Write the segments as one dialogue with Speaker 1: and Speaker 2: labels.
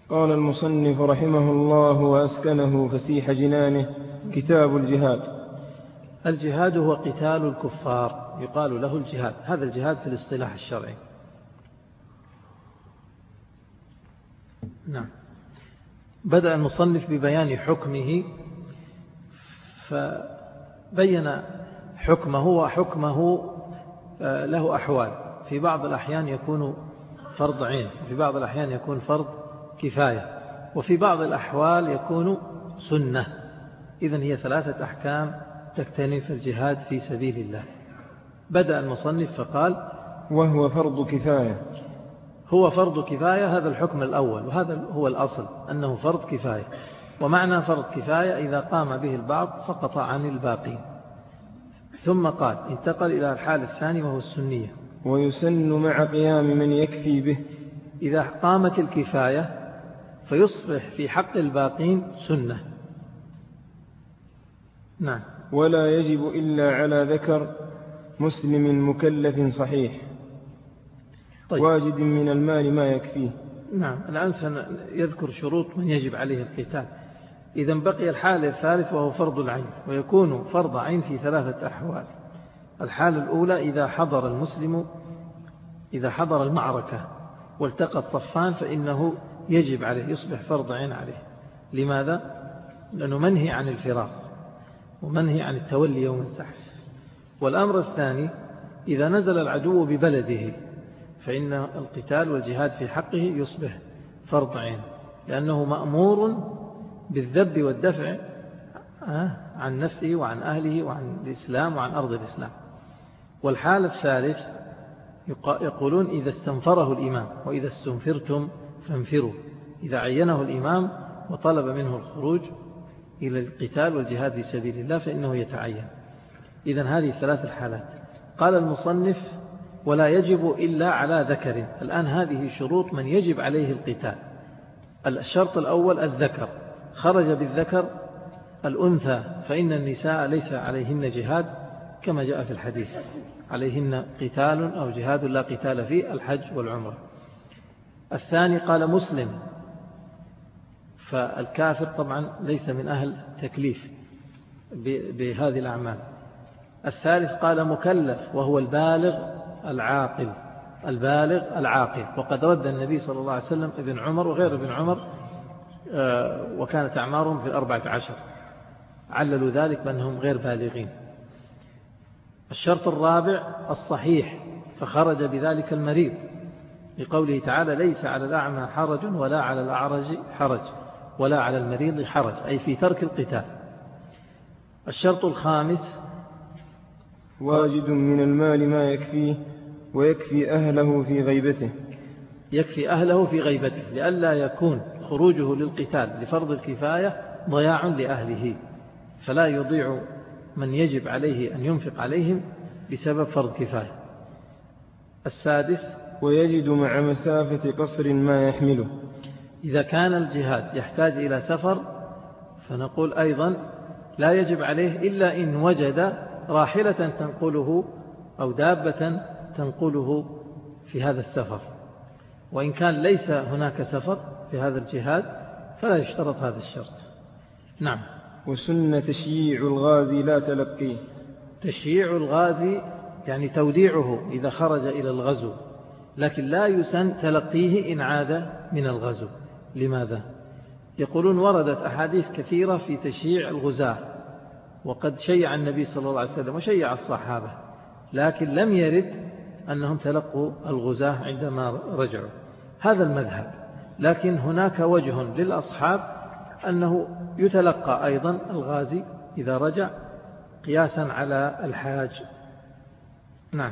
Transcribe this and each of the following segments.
Speaker 1: قال المصنف رحمه الله وأسكنه فسيح جنانه: كتاب الجهاد.
Speaker 2: الجهاد هو قتال الكفار، يقال له الجهاد، هذا الجهاد في الاصطلاح الشرعي. نعم. بدأ المصنف ببيان حكمه، فبين حكمه، وحكمه له أحوال. في بعض الأحيان يكون فرض عين، وفي بعض الأحيان يكون فرض كفاية، وفي بعض الأحوال يكون سنة. إذن هي 3 أحكام تكتنف الجهاد في سبيل الله. بدأ المصنف فقال:
Speaker 1: وهو فرض كفاية.
Speaker 2: هو فرض كفاية، هذا الحكم الأول، وهذا هو الأصل أنه فرض كفاية. ومعنى فرض كفاية إذا قام به البعض سقط عن الباقين. ثم قال: انتقل إلى الحال الثاني وهو السنية.
Speaker 1: ويسن مع قيام من يكفي به.
Speaker 2: إذا قامت الكفاية فيصبح في حق الباقين سنة. نعم.
Speaker 1: ولا يجب إلا على ذكر مسلم مكلف صحيح. طيب. واجد من المال ما يكفيه.
Speaker 2: نعم. الآن سنذكر شروط من يجب عليه القتال. إذن بقي الحال الثالث وهو فرض العين، ويكون فرض عين في 3 أحوال. الحالة الأولى إذا حضر المعركة والتقى الصفان فإنه يجب عليه، يصبح فرض عين عليه. لماذا؟ لأنه منهي عن الفراق ومنهي عن التولي يوم الزحف. والأمر الثاني: إذا نزل العدو ببلده فإن القتال والجهاد في حقه يصبح فرض عين، لأنه مأمور بالذب والدفع عن نفسه وعن أهله وعن الإسلام وعن أرض الإسلام. والحال الثالث يقولون: إذا استنفره الإمام، وإذا استنفرتم فانفروا. إذا عينه الإمام وطلب منه الخروج إلى القتال والجهاد في سبيل الله فإنه يتعين. إذن هذه 3 الحالات. قال المصنف: ولا يجب إلا على ذكر. الآن هذه شروط من يجب عليه القتال. الشرط الأول الذكر، خرج بالذكر. الأنثى فإن النساء ليس عليهن جهاد كما جاء في الحديث: عليهن قتال أو جهاد لا قتال فيه، الحج والعمرة. الثاني قال مسلم، فالكافر طبعا ليس من أهل تكليف بهذه الأعمال. الثالث قال مكلف، وهو البالغ العاقل. البالغ العاقل. وقد رد النبي صلى الله عليه وسلم ابن عمر وغير ابن عمر، وكانت أعمارهم في 14، عللوا ذلك بأنهم غير بالغين. الشرط الرابع الصحيح، فخرج بذلك المريض، لقوله تعالى: ليس على الأعمى حرج ولا على الأعرج حرج ولا على المريض حرج، أي في ترك القتال. الشرط الخامس
Speaker 1: واجد من المال ما يكفيه ويكفي أهله في غيبته.
Speaker 2: يكفي أهله في غيبته، لئلا يكون خروجه للقتال لفرض الكفاية ضياع لأهله، فلا يضيع من يجب عليه أن ينفق عليهم بسبب فرض كفاية. السادس
Speaker 1: ويجد مع مسافة قصر ما يحمله.
Speaker 2: إذا كان الجهاد يحتاج إلى سفر فنقول أيضا لا يجب عليه إلا إن وجد راحلة تنقله أو دابة تنقله في هذا السفر. وإن كان ليس هناك سفر في هذا الجهاد فلا يشترط هذا الشرط. نعم.
Speaker 1: وسنة تشييع الغازي لا تلقيه.
Speaker 2: تشييع الغازي يعني توديعه إذا خرج إلى الغزو، لكن لا يسن تلقيه إن عاد من الغزو. لماذا؟ يقولون وردت أحاديث كثيرة في تشييع الغزاة، وقد شيع النبي صلى الله عليه وسلم وشيع الصحابة، لكن لم يرد أنهم تلقوا الغزاة عندما رجعوا. هذا المذهب، لكن هناك وجه للأصحاب أنه يتلقى أيضا الغازي إذا رجع قياسا على الحاج. نعم.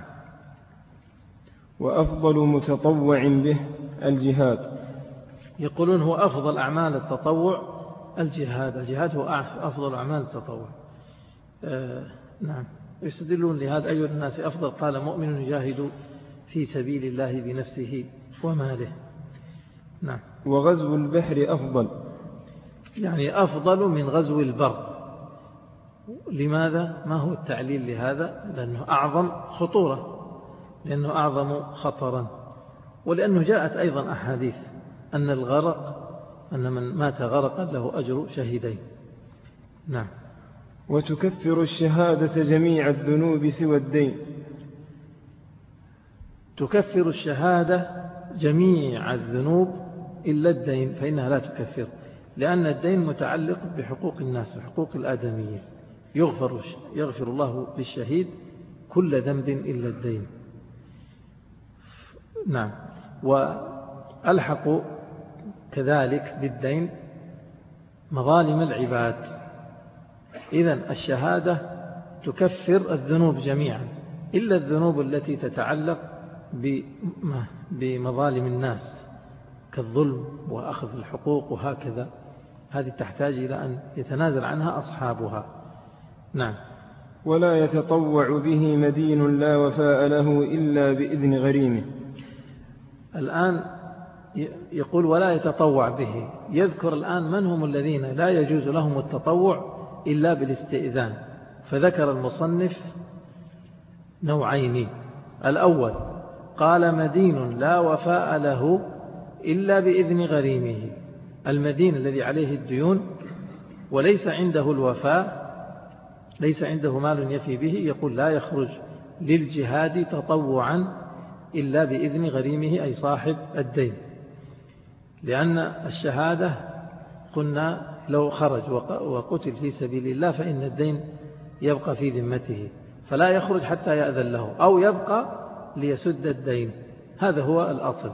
Speaker 1: وأفضل متطوع به الجهاد.
Speaker 2: يقولون هو أفضل أعمال التطوع الجهاد. الجهاد هو أفضل أعمال التطوع. نعم. يستدلون لهذا: أي الناس أفضل؟ قال: مؤمن يجاهد في سبيل الله بنفسه وماله. نعم.
Speaker 1: وغزو البحر أفضل،
Speaker 2: يعني أفضل من غزو البر. لماذا؟ ما هو التعليل لهذا؟ لأنه أعظم خطورة، لأنه أعظم خطرا، ولأنه جاءت أيضا أحاديث أن الغرق أن من مات غرقا له أجر شهيدين. نعم.
Speaker 1: وتكفر الشهادة جميع الذنوب سوى الدين.
Speaker 2: تكفر الشهادة جميع الذنوب إلا الدين، فإنها لا تكفر، لأن الدين متعلق بحقوق الناس وحقوق الآدميين. يغفر الله للشهيد كل ذنب إلا الدين. نعم. وألحق كذلك بالدين مظالم العباد. إذن الشهادة تكفر الذنوب جميعا إلا الذنوب التي تتعلق بمظالم الناس كالظلم وأخذ الحقوق وهكذا، هذه تحتاج إلى أن يتنازل عنها أصحابها. نعم.
Speaker 1: ولا يتطوع به مدين لا وفاء له إلا بإذن غريمه.
Speaker 2: الآن يقول ولا يتطوع به، يذكر الآن من هم الذين لا يجوز لهم التطوع إلا بالاستئذان، فذكر المصنف نوعين. الأول قال مدين لا وفاء له إلا بإذن غريمه، المدين الذي عليه الديون وليس عنده الوفاء، ليس عنده مال يفي به، يقول لا يخرج للجهاد تطوعا إلا بإذن غريمه أي صاحب الدين، لأن الشهادة قلنا لو خرج وقتل في سبيل الله فإن الدين يبقى في ذمته، فلا يخرج حتى يأذن له أو يبقى ليسد الدين، هذا هو الأصل.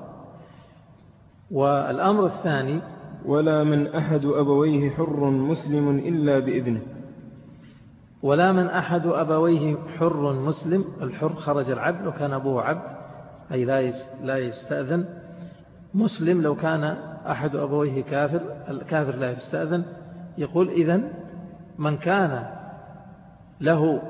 Speaker 2: والأمر الثاني
Speaker 1: ولا من أحد أبويه حر مسلم إلا بإذنه.
Speaker 2: ولا من أحد أبويه حر مسلم، الحر خرج العبد لو كان أبوه عبد أي لا يستأذن. مسلم لو كان أحد أبويه كافر، الكافر لا يستأذن. يقول إذن من كان له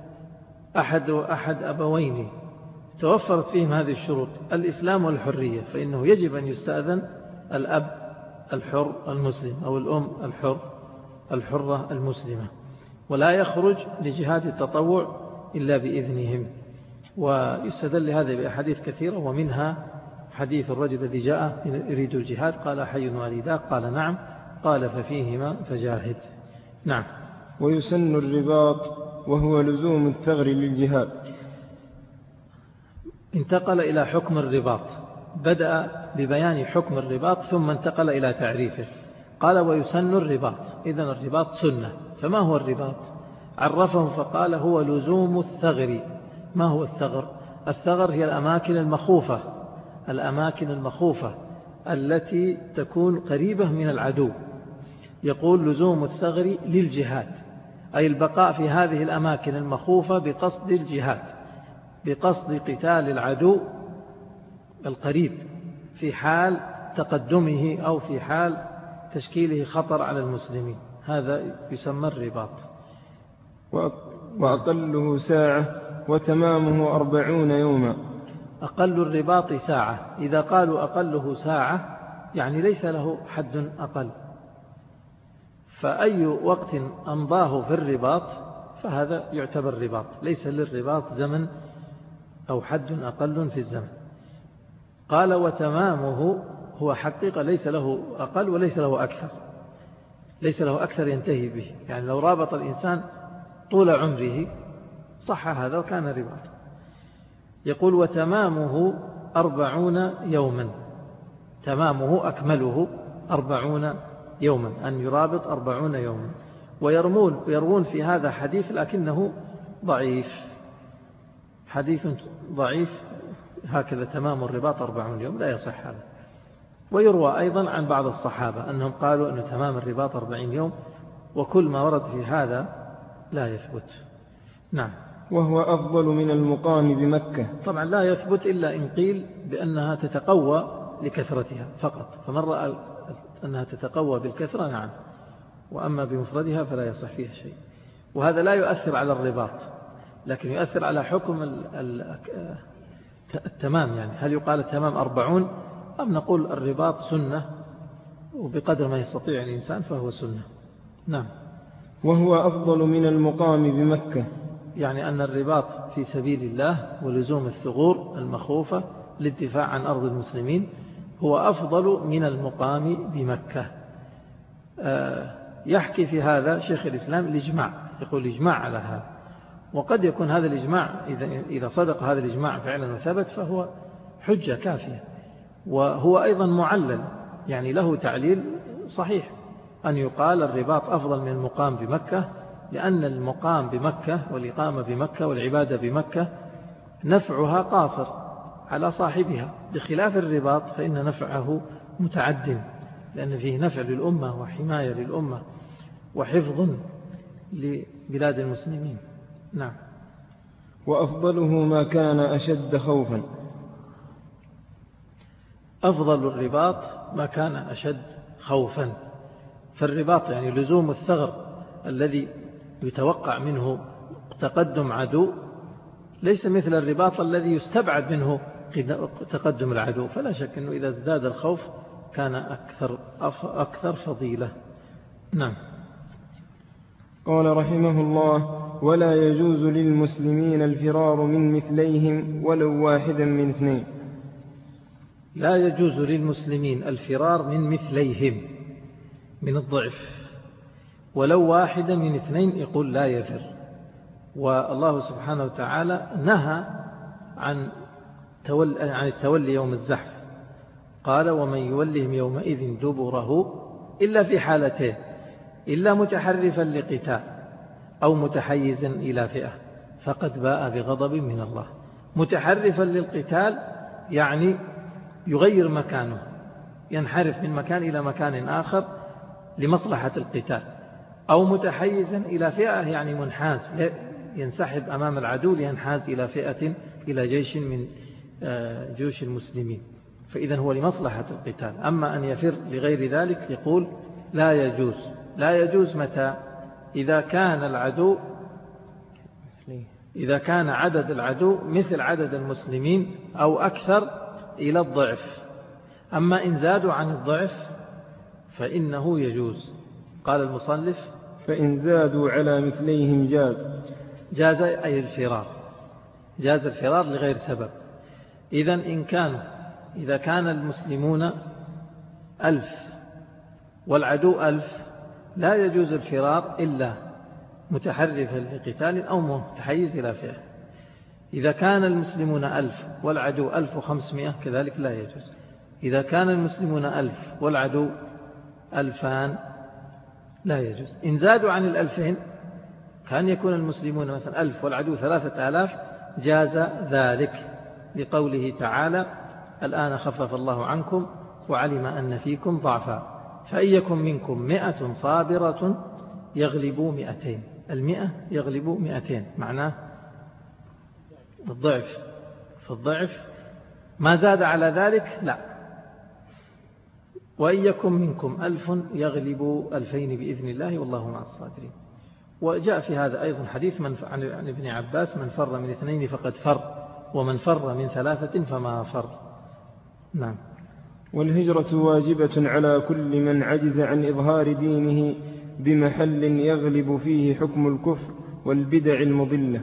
Speaker 2: أحد أبوين توفرت فيهم هذه الشروط الإسلام والحرية، فإنه يجب أن يستأذن الأب الحر المسلم أو الأم الحرة المسلمة، ولا يخرج لجهاد التطوع إلا بإذنهم. ويستدل هذا بأحاديث كثيرة، ومنها حديث الرجل الذي جاء يريد الجهاد قال حي والداك، قال نعم، قال ففيهما فجاهد. نعم.
Speaker 1: ويسن الرباط وهو لزوم الثغر للجهاد.
Speaker 2: انتقل إلى حكم الرباط، بدأ ببيان حكم الرباط ثم انتقل إلى تعريفه. قال ويسن الرباط، إذن الرباط سنة. فما هو الرباط؟ عرفه فقال هو لزوم الثغر. ما هو الثغر؟ الثغر هي الأماكن المخوفة التي تكون قريبة من العدو. يقول لزوم الثغر للجهاد، أي البقاء في هذه الأماكن المخوفة بقصد الجهاد، بقصد قتال العدو القريب في حال تقدمه أو في حال تشكيله خطر على المسلمين، هذا يسمى الرباط.
Speaker 1: وأقله ساعة وتمامه 40 يوما.
Speaker 2: أقل الرباط ساعة، إذا قالوا أقله ساعة يعني ليس له حد أقل، فأي وقت أمضاه في الرباط فهذا يعتبر رباط، ليس للرباط زمن أو حد أقل في الزمن. قال وتمامه، هو حقيقة ليس له أقل وليس له أكثر، ليس له أكثر ينتهي به، يعني لو رابط الإنسان طول عمره صح هذا وكان رباط. يقول وتمامه 40 يوما، تمامه أكمله 40 يوما، أن يرابط 40 يوما. ويروون في هذا حديث لكنه ضعيف، حديث ضعيف هكذا تمام الرباط 40 يوم، لا يصح هذا. ويروى أيضا عن بعض الصحابة أنهم قالوا أن تمام الرباط 40 يوم، وكل ما ورد في هذا لا يثبت. نعم.
Speaker 1: وهو أفضل من المقام بمكة.
Speaker 2: طبعا لا يثبت إلا إن قيل بأنها تتقوى لكثرتها فقط، فمن رأى أنها تتقوى بالكثرة نعم، وأما بمفردها فلا يصح فيها شيء. وهذا لا يؤثر على الرباط، لكن يؤثر على حكم التمام، يعني هل يقال التمام 40 أم نقول الرباط سنة وبقدر ما يستطيع الإنسان فهو سنة. نعم.
Speaker 1: وهو أفضل من المقام بمكة،
Speaker 2: يعني أن الرباط في سبيل الله ولزوم الثغور المخوفة للدفاع عن أرض المسلمين هو أفضل من المقام بمكة. يحكي في هذا شيخ الإسلام الإجماع، يقول الإجماع على هذا. وقد يكون هذا الإجماع إذا صدق هذا الإجماع فعلا وثبت فهو حجة كافية. وهو أيضا معلل، يعني له تعليل صحيح، أن يقال الرباط أفضل من المقام بمكة، لأن المقام بمكة والإقامة بمكة والعبادة بمكة نفعها قاصر على صاحبها، بخلاف الرباط فإن نفعه متعد، لأن فيه نفع للأمة وحماية للأمة وحفظ لبلاد المسلمين. نعم.
Speaker 1: وأفضله ما كان أشد خوفا.
Speaker 2: أفضل الرباط ما كان أشد خوفا. فالرباط يعني لزوم الثغر الذي يتوقع منه تقدم عدو، ليس مثل الرباط الذي يستبعد منه تقدم العدو. فلا شك أنه إذا ازداد الخوف كان أكثر فضيلة. نعم.
Speaker 1: قال رحمه الله: ولا يجوز للمسلمين الفرار من مثليهم ولو واحدا من اثنين.
Speaker 2: لا يجوز للمسلمين الفرار من مثليهم من الضعف ولو واحدا من اثنين، يقول لا يفر. والله سبحانه وتعالى نهى عن التولي يوم الزحف، قال: ومن يولهم يومئذ دبره إلا في حالتين: إلا متحرفا لقتال أو متحيزا إلى فئة فقد باء بغضب من الله. متحرفا للقتال يعني يغير مكانه، ينحرف من مكان إلى مكان آخر لمصلحة القتال، أو متحيزا إلى فئة يعني منحاز، ينسحب أمام العدو لينحاز إلى فئة، إلى جيش من جيوش المسلمين، فإذا هو لمصلحة القتال. أما أن يفر لغير ذلك يقول لا يجوز. لا يجوز متى؟ إذا كان عدد العدو مثل عدد المسلمين أو أكثر إلى الضعف. أما إن زادوا عن الضعف فإنه يجوز. قال المصنف:
Speaker 1: فإن زادوا على مثليهم
Speaker 2: جاز أي الفرار، جاز الفرار لغير سبب. إذا كان المسلمون 1000 والعدو 1000 لا يجوز الفرار إلا متحرفا لقتال أو متحيز إلى فئة. إذا كان المسلمون 1000 والعدو 1500 كذلك لا يجوز. إذا كان المسلمون 1000 والعدو 2000 لا يجوز. إن زادوا عن 2000 كان يكون المسلمون مثلا 1000 والعدو 3000 جاز ذلك، لقوله تعالى: الآن خفف الله عنكم وعلم أن فيكم ضعفا فإن يكن منكم 100 صابرة يغلبوا 200. 100 يغلبوا 200 معناه الضعف، فالضعف ما زاد على ذلك لا. وإن يكن منكم 1000 يغلبوا 2000 بإذن الله والله مع الصابرين. وجاء في هذا أيضا حديث عن ابن عباس: من فر من 2 فقد فر، ومن فر من 3 فما فر. نعم.
Speaker 1: والهجرة واجبة على كل من عجز عن إظهار دينه بمحل يغلب فيه حكم الكفر والبدع المضلة.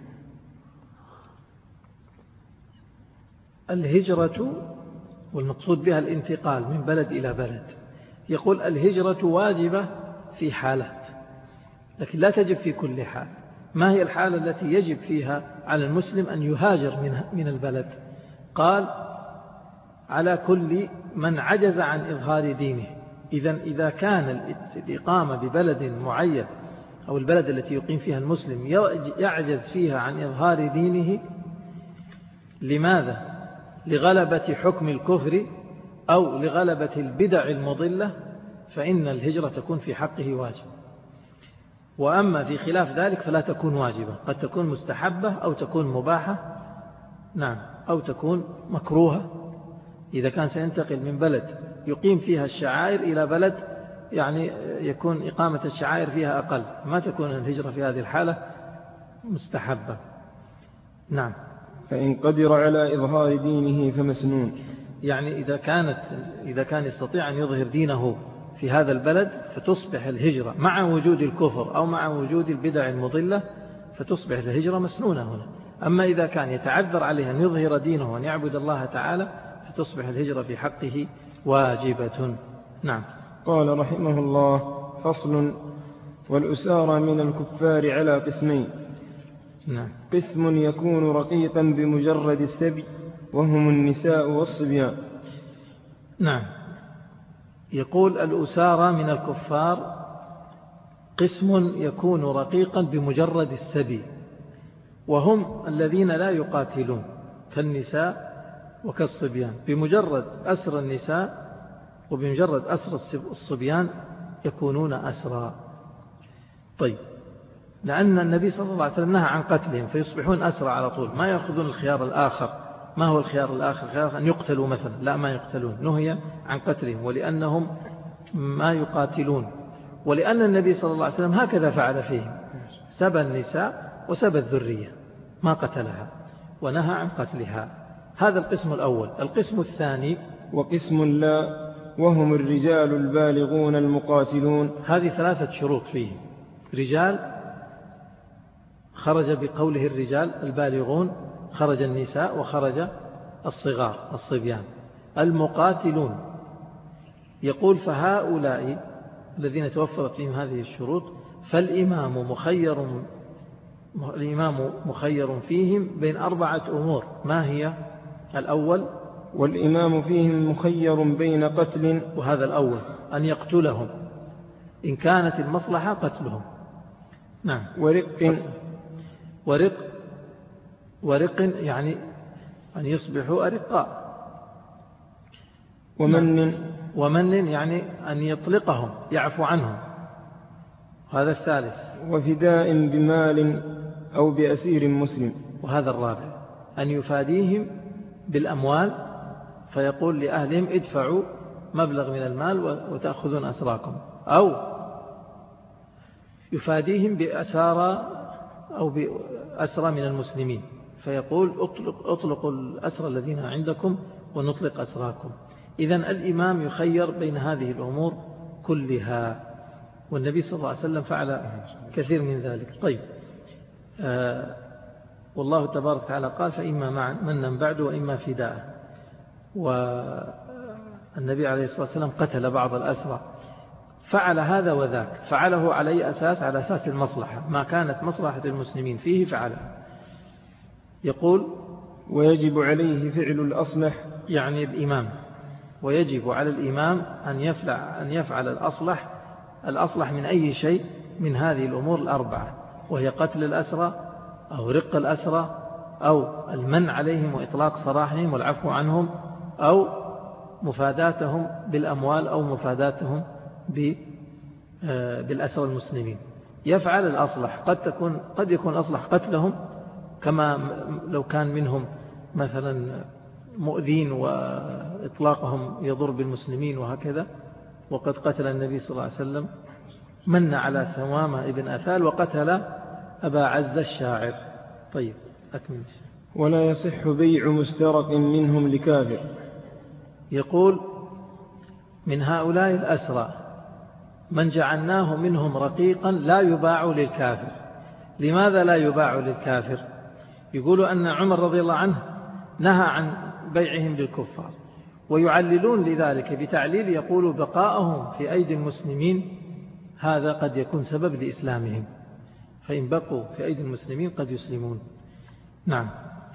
Speaker 2: الهجرة والمقصود بها الانتقال من بلد إلى بلد. يقول الهجرة واجبة في حالات، لكن لا تجب في كل حال. ما هي الحالة التي يجب فيها على المسلم أن يهاجر من البلد؟ قال: على كل من عجز عن إظهار دينه. إذا كان الإقامة ببلد معين أو البلد التي يقيم فيها المسلم يعجز فيها عن إظهار دينه، لماذا؟ لغلبة حكم الكفر أو لغلبة البدع المضلة، فإن الهجرة تكون في حقه واجب. وأما في خلاف ذلك فلا تكون واجبة، قد تكون مستحبة أو تكون مباحة، نعم، أو تكون مكروهة. إذا كان سينتقل من بلد يقيم فيها الشعائر إلى بلد يعني يكون إقامة الشعائر فيها أقل، ما تكون الهجرة في هذه الحالة مستحبة. نعم.
Speaker 1: فإن قدر على إظهار دينه فمسنون،
Speaker 2: يعني إذا كان يستطيع أن يظهر دينه في هذا البلد فتصبح الهجرة مع وجود الكفر أو مع وجود البدع المضلة، فتصبح الهجرة مسنونة هنا. أما إذا كان يتعذر عليه أن يظهر دينه وأن يعبد الله تعالى فتصبح الهجرة في حقه واجبة. نعم.
Speaker 1: قال رحمه الله: فصل. والأسارى من الكفار على قسمين.
Speaker 2: نعم.
Speaker 1: قسم يكون رقيقا بمجرد السبي وهم النساء والصبيان.
Speaker 2: نعم. يقول: الأسارى من الكفار قسم يكون رقيقا بمجرد السبي، وهم الذين لا يقاتلون كالنساء وكالصبيان. بمجرد أسر النساء وبمجرد أسر الصبيان يكونون أسرى. طيب، لأن النبي صلى الله عليه وسلم نهى عن قتلهم فيصبحون أسرى على طول، ما يأخذون الخيار الآخر. ما هو الخيار الآخر؟ الخيار أن يقتلوا مثلا، لا، ما يقتلون، نهي عن قتلهم ولأنهم ما يقاتلون، ولأن النبي صلى الله عليه وسلم هكذا فعل فيهم، سبى النساء وسبى الذرية، ما قتلها ونهى عن قتلها. هذا القسم الأول. القسم الثاني:
Speaker 1: وقسم لا، وهم الرجال البالغون المقاتلون.
Speaker 2: هذه 3 شروط فيه: رجال، خرج بقوله الرجال البالغون، خرج النساء وخرج الصغار الصبيان. المقاتلون، يقول: فهؤلاء الذين توفرت فيهم هذه الشروط فالإمام مخير فيهم بين 4 أمور. ما هي؟ الأول:
Speaker 1: والإمام فيهم مخير بين قتل،
Speaker 2: وهذا الأول، أن يقتلهم إن كانت المصلحة قتلهم. نعم. ورق يعني أن يصبحوا أرقاء. ومن يعني أن يطلقهم، يعفو عنهم. هذا الثالث.
Speaker 1: وفداء بمال أو بأسير مسلم.
Speaker 2: وهذا الرابع: أن يفاديهم بالأموال، فيقول لأهلهم: ادفعوا مبلغ من المال وتأخذون أسراكم، أو يفاديهم بأسارى أو بأسرى من المسلمين، فيقول: اطلقوا الأسرى الذين عندكم ونطلق أسراكم. إذن الإمام يخير بين هذه الأمور كلها، والنبي صلى الله عليه وسلم فعل كثير من ذلك. طيب، والله تبارك وتعالى قال: فإما منا بعد وإما فداء. والنبي عليه الصلاة والسلام قتل بعض الأسرى، فعل هذا وذاك، فعله على أي أساس؟ على أساس المصلحة، ما كانت مصلحة المسلمين فيه فعله. يقول:
Speaker 1: ويجب عليه فعل الأصلح،
Speaker 2: يعني الإمام، ويجب على الإمام أن يفعل الأصلح من أي شيء من هذه الأمور 4، وهي قتل الأسرى أو رق الأسرى أو المنع عليهم وإطلاق سراحهم والعفو عنهم، أو مفاداتهم بالأموال، أو مفاداتهم بالأسرى المسلمين. يفعل الأصلح. قد يكون أصلح قتلهم، كما لو كان منهم مثلا مؤذين وإطلاقهم يضر بالمسلمين وهكذا. وقد قتل النبي صلى الله عليه وسلم، من على ثوامة ابن أثال، وقتل أبا عز الشاعر. طيب، أكمل.
Speaker 1: ولا يصح بيع مسترق منهم لكافر.
Speaker 2: يقول: من هؤلاء الأسرى من جعلناه منهم رقيقا لا يباع للكافر. لماذا لا يباع للكافر؟ يقول أن عمر رضي الله عنه نهى عن بيعهم للكفار، ويعللون لذلك بتعليل يقول: بقاءهم في أيدي المسلمين هذا قد يكون سبب لإسلامهم، فإن بقوا في أيدي المسلمين قد يسلمون. نعم.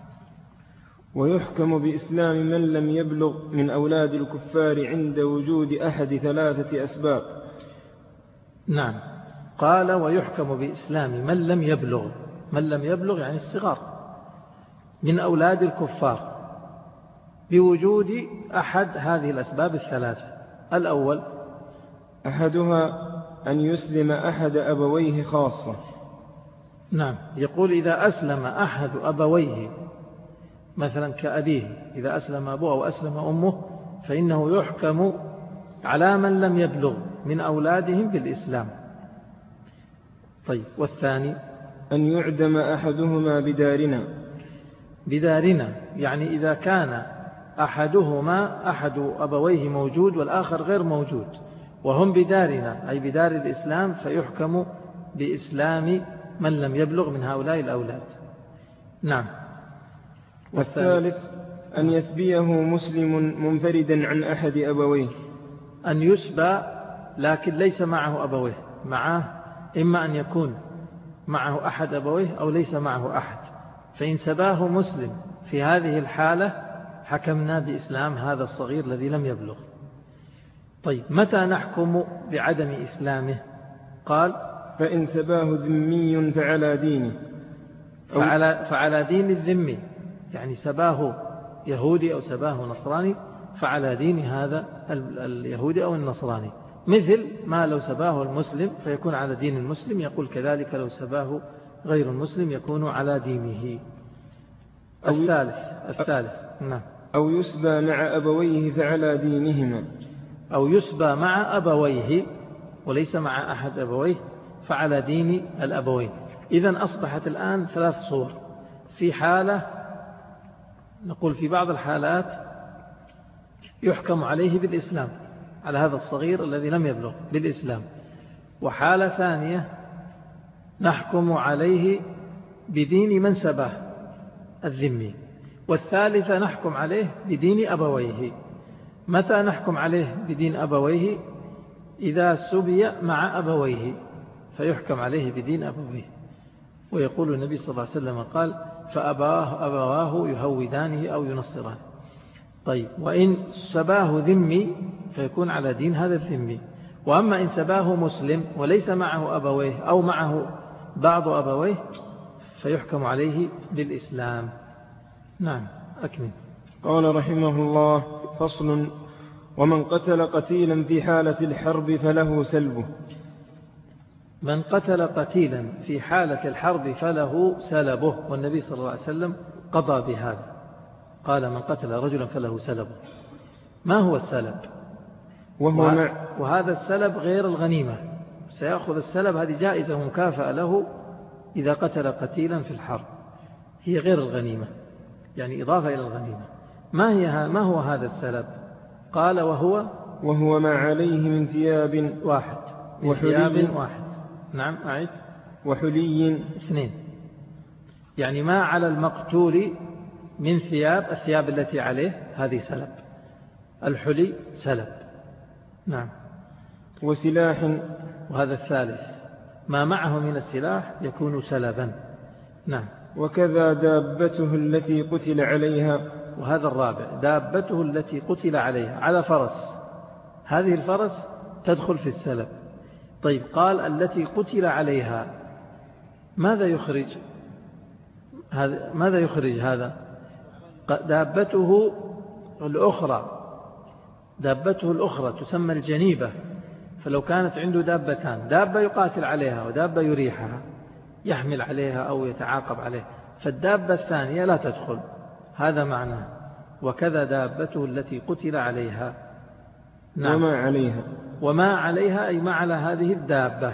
Speaker 1: ويحكم بإسلام من لم يبلغ من أولاد الكفار عند وجود أحد 3 أسباب.
Speaker 2: نعم. قال: ويحكم بإسلام من لم يبلغ. من لم يبلغ يعني الصغار من أولاد الكفار بوجود أحد هذه الأسباب 3. الأول:
Speaker 1: أحدها أن يسلم أحد أبويه خاصة.
Speaker 2: نعم. يقول: إذا أسلم أحد أبويه، مثلا كأبيه، إذا أسلم أبوه أو أسلم أمه، فإنه يحكم على من لم يبلغ من أولادهم بالإسلام. طيب، والثاني:
Speaker 1: أن يعدم أحدهما
Speaker 2: بدارنا، يعني إذا كان أحد أبويه موجود والآخر غير موجود وهم بدارنا، أي بدار الإسلام، فيحكم بإسلام من لم يبلغ من هؤلاء الأولاد. نعم.
Speaker 1: والثالث: أن يسبيه مسلم منفردا عن أحد أبويه.
Speaker 2: أن يسبى لكن ليس معه أبويه، معه إما أن يكون معه أحد أبويه أو ليس معه أحد، فإن سباه مسلم في هذه الحالة حكمنا بإسلام هذا الصغير الذي لم يبلغ. طيب متى نحكم بعدم إسلامه؟ قال
Speaker 1: فإن سباه ذمي فعلى دينه،
Speaker 2: فعلى دين الذمي، يعني سباه يهودي أو سباه نصراني فعلى دين هذا اليهودي أو النصراني، مثل ما لو سباه المسلم فيكون على دين المسلم، يقول كذلك لو سباه غير المسلم يكون على دينه. الثالث نعم.
Speaker 1: أو يسبى مع أبويه فعلى دينهما،
Speaker 2: أو يسبى مع أبويه وليس مع أحد أبويه فعلى دين الأبوين. إذن أصبحت الآن 3 صور. في حالة نقول في بعض الحالات يحكم عليه بالإسلام، على هذا الصغير الذي لم يبلغ بالإسلام، وحالة ثانية نحكم عليه بدين من سباه الذمي، والثالثة نحكم عليه بدين أبويه. متى نحكم عليه بدين أبويه؟ إذا سبي مع أبويه فيحكم عليه بدين أبويه. ويقول النبي صلى الله عليه وسلم قال فأبواه يهودانه أو ينصرانه. طيب وإن سباه ذمي فيكون على دين هذا الذمي، وأما إن سباه مسلم وليس معه أبويه أو معه بعض أبويه فيحكم عليه بالإسلام. نعم أكمل.
Speaker 1: قال رحمه الله: فصل: ومن قتل قتيلا في حالة الحرب فله سلبه.
Speaker 2: من قتل قتيلا في حالة الحرب فله سلبه، والنبي صلى الله عليه وسلم قضى بهذا، قال من قتل رجلا فله سلبه. ما هو السلب؟ وهذا السلب غير الغنيمة، سيأخذ السلب، هذه جائزة مكافأة له إذا قتل قتيلا في الحرب، هي غير الغنيمة، يعني إضافة إلى الغنيمة. ما هو هذا السلب؟ قال وهو
Speaker 1: ما عليه من ثياب
Speaker 2: واحد. نعم أعد.
Speaker 1: وحلي
Speaker 2: 2، يعني ما على المقتول من الثياب التي عليه هذه سلب، الحلي سلب. نعم.
Speaker 1: وسلاح،
Speaker 2: وهذا الثالث، ما معه من السلاح يكون سلبا. نعم.
Speaker 1: وكذا دابته التي قتل عليها،
Speaker 2: وهذا الرابع، دابته التي قتل عليها، على فرس، هذه الفرس تدخل في السلب. طيب قال التي قتل عليها، ماذا يخرج هذا؟ دابته الأخرى تسمى الجنيبة، فلو كانت عنده دابتان، دابة يقاتل عليها ودابة يريحها يحمل عليها أو يتعاقب عليها، فالدابة الثانية لا تدخل، هذا معناه. وكذا دابته التي قتل عليها.
Speaker 1: نعم.
Speaker 2: وما عليها أي ما على هذه الدابة.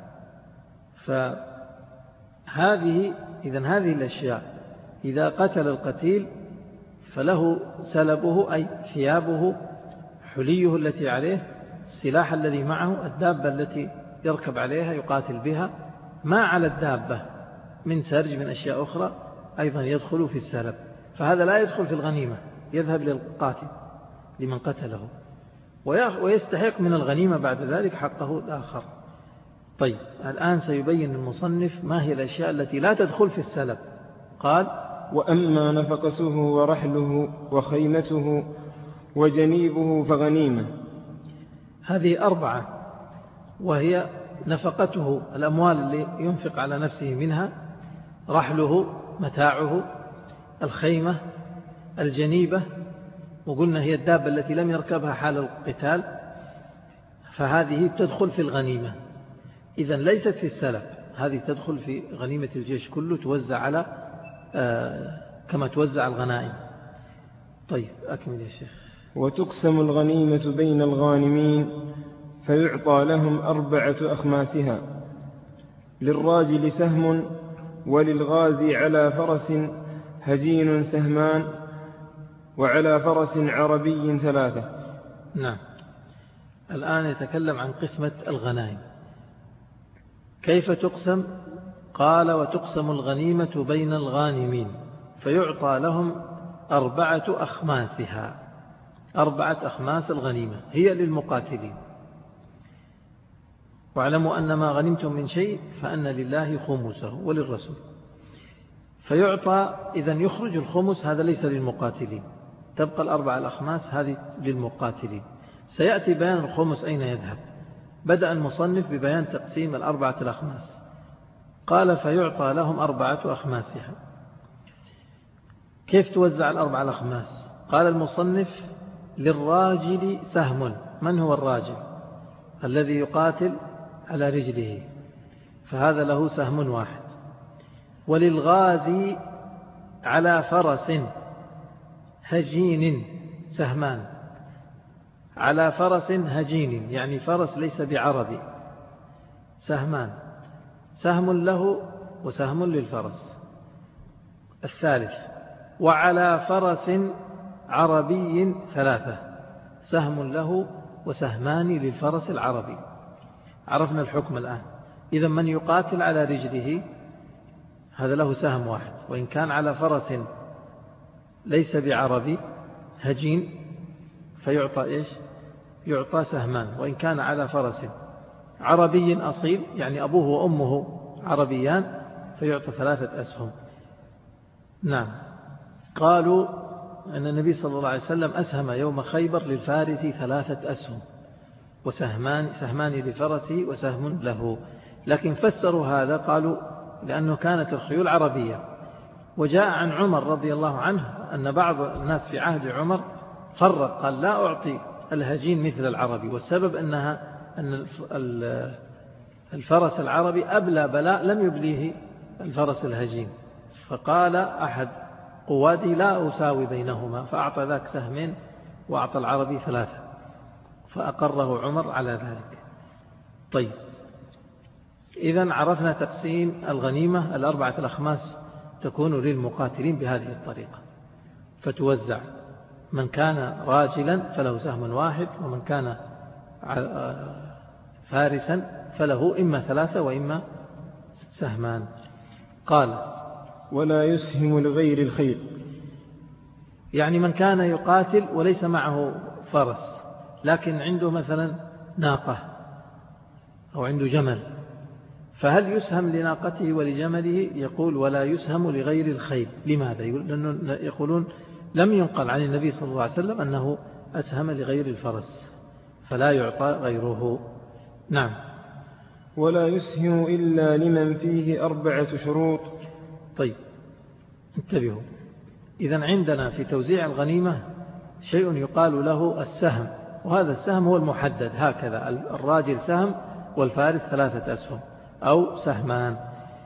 Speaker 2: إذن هذه الأشياء إذا قتل القتيل فله سلبه، أي ثيابه، حليه التي عليه، السلاح الذي معه، الدابة التي يركب عليها يقاتل بها، ما على الدابة من سرج من أشياء أخرى أيضا يدخل في السلب، فهذا لا يدخل في الغنيمة، يذهب للقاتل لمن قتله ويستحق من الغنيمة بعد ذلك حقه الآخر. طيب الآن سيبين المصنف ما هي الأشياء التي لا تدخل في السلب. قال
Speaker 1: وأما نفقته ورحله وخيمته وجنيبه فغنيمة.
Speaker 2: هذه 4، وهي نفقته، الأموال اللي ينفق على نفسه منها، رحله متاعه، الخيمة، الجنيبة، وقلنا هي الدابة التي لم يركبها حال القتال، فهذه تدخل في الغنيمة. إذن ليست في السلب، هذه تدخل في غنيمة الجيش كله، توزع على كما توزع الغنائم. طيب أكمل يا شيخ.
Speaker 1: وتقسم الغنيمة بين الغانمين فيعطى لهم 4 أخماسها، للراجل سهم، وللغازي على فرس هجين سهمان، وعلى فرس عربي 3.
Speaker 2: نعم. الآن يتكلم عن قسمة الغنائم. كيف تقسم؟ قال وتقسم الغنيمة بين الغانمين فيعطى لهم 4 أخماسها. 4 أخماس الغنيمة هي للمقاتلين. واعلموا أن ما غنمتم من شيء فأن لله خمسه وللرسول. فيعطى إذن يخرج الخمس، هذا ليس للمقاتلين، تبقى الأربع الأخماس هذه للمقاتلين. سيأتي بيان الخمس أين يذهب. بدأ المصنف ببيان تقسيم الأربعة الأخماس، قال فيعطى لهم 4 أخماسها. كيف توزع الأربع الأخماس؟ قال المصنف للراجل سهم. من هو الراجل؟ الذي يقاتل على رجله، فهذا له سهم واحد. وللغازي على فرس هجين سهمان. على فرس هجين يعني فرس ليس بعربي، سهمان، سهم له وسهم للفرس. الثالث وعلى فرس عربي 3، سهم له وسهمان للفرس العربي. عرفنا الحكم الآن. إذا من يقاتل على رجله هذا له سهم واحد، وإن كان على فرس ليس بعربي هجين فيعطى إيش؟ يعطى سهمان. وإن كان على فرس عربي أصيل يعني أبوه وأمه عربيان فيعطى 3 أسهم. نعم. قالوا أن النبي صلى الله عليه وسلم أسهم يوم خيبر للفارس 3 أسهم، سهمان لفرسه وسهم له. لكن فسروا هذا قالوا لأنه كانت الخيول عربية. وجاء عن عمر رضي الله عنه أن بعض الناس في عهد عمر فرق، قال لا أعطي الهجين مثل العربي، والسبب أن الفرس العربي أبلى بلاء لم يبليه الفرس الهجين. فقال أحد قواده لا أساوي بينهما، فأعطى ذاك سهمين وأعطى العربي 3، فأقره عمر على ذلك. طيب، إذن عرفنا تقسيم الغنيمة. 4 الأخماس تكون للمقاتلين بهذه الطريقة، فتوزع. من كان راجلا فله سهم واحد، ومن كان فارسا فله إما 3 وإما سهمان. قال
Speaker 1: ولا يسهم لغير الخير،
Speaker 2: يعني من كان يقاتل وليس معه فرس لكن عنده مثلا ناقة أو عنده جمل، فهل يسهم لناقته ولجمله؟ يقول ولا يسهم لغير الخيل. لماذا؟ لأنه يقولون لم ينقل عن النبي صلى الله عليه وسلم أنه أسهم لغير الفرس، فلا يعطى غيره. نعم.
Speaker 1: ولا يسهم إلا لمن فيه 4 شروط.
Speaker 2: طيب، انتبهوا. إذن عندنا في توزيع الغنيمة شيء يقال له السهم، وهذا السهم هو المحدد هكذا، الراجل سهم والفارس 3 أسهم أو سهمان.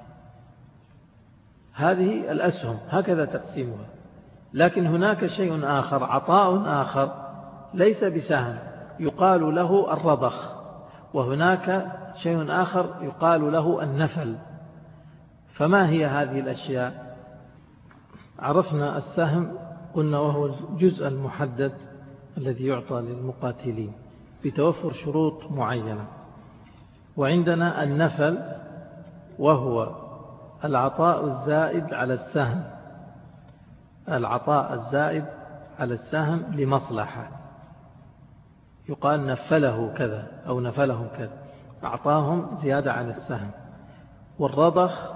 Speaker 2: هذه الأسهم هكذا تقسيمها. لكن هناك شيء آخر، عطاء آخر ليس بسهم، يقال له الرضخ. وهناك شيء آخر يقال له النفل. فما هي هذه الأشياء؟ عرفنا السهم قلنا وهو الجزء المحدد الذي يعطى للمقاتلين بتوفر شروط معينة. وعندنا النفل وهو العطاء الزائد على السهم، العطاء الزائد على السهم لمصلحة، يقال نفله كذا أو نفلهم كذا، أعطاهم زيادة على السهم. والرضخ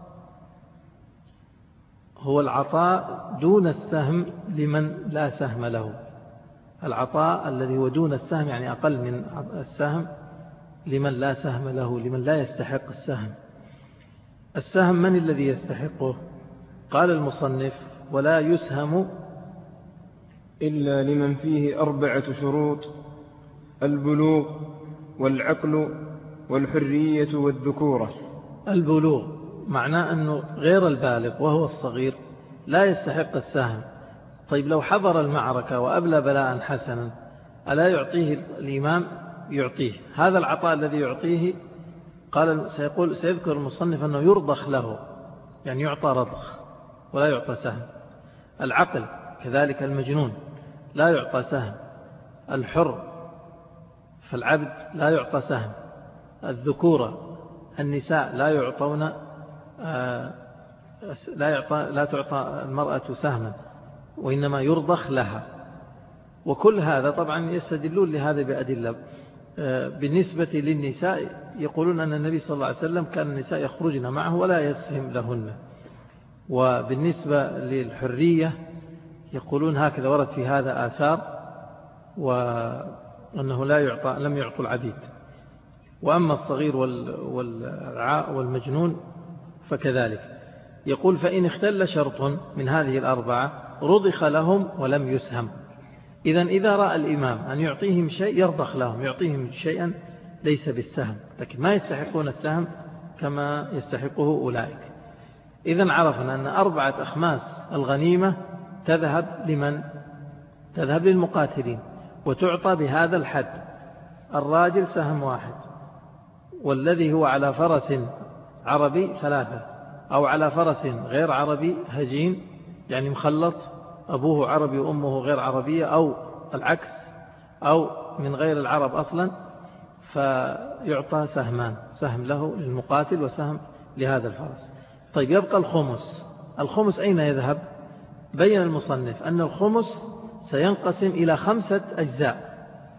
Speaker 2: هو العطاء دون السهم لمن لا سهم له، العطاء الذي هو دون السهم يعني أقل من السهم لمن لا سهم له، لمن لا يستحق السهم. السهم من الذي يستحقه؟ قال المصنف ولا يسهم
Speaker 1: إلا لمن فيه 4 شروط: البلوغ والعقل والحرية والذكورة.
Speaker 2: البلوغ معناه أنه غير البالغ وهو الصغير لا يستحق السهم. طيب لو حضر المعركة وأبلى بلاء حسنا ألا يعطيه الإمام؟ يعطيه. هذا العطاء الذي يعطيه قال سيذكر المصنف أنه يرضخ له، يعني يعطى رضخ ولا يعطى سهم. العقل كذلك، المجنون لا يعطى سهم. الحر فالعبد لا يعطى سهم. الذكورة النساء لا يعطون لا تعطى المرأة سهما، وإنما يرضخ لها. وكل هذا طبعا يستدلون لهذا بأدلة. بالنسبة للنساء يقولون أن النبي صلى الله عليه وسلم كان النساء يخرجن معه ولا يسهم لهن. وبالنسبة للحرية يقولون هكذا ورد في هذا آثار، وأنه لم يعطوا العبيد. وأما الصغير والمجنون فكذلك. يقول فإن اختل شرط من هذه الأربعة رضخ لهم ولم يسهم. إذا رأى الإمام أن يعطيهم شيء يرضخ لهم، يعطيهم شيئا ليس بالسهم، لكن ما يستحقون السهم كما يستحقه أولئك. إذن عرفنا أن 4 أخماس الغنيمة تذهب لمن؟ تذهب للمقاتلين وتعطى بهذا الحد: الراجل سهم 1، والذي هو على فرس عربي 3، أو على فرس غير عربي هجين يعني مخلط أبوه عربي وأمه غير عربية، أو العكس، أو من غير العرب أصلا، فيعطى سهمان: سهم له للمقاتل وسهم لهذا الفرس. طيب يبقى الخمس. الخمس أين يذهب؟ بين المصنف أن الخمس سينقسم إلى 5 أجزاء.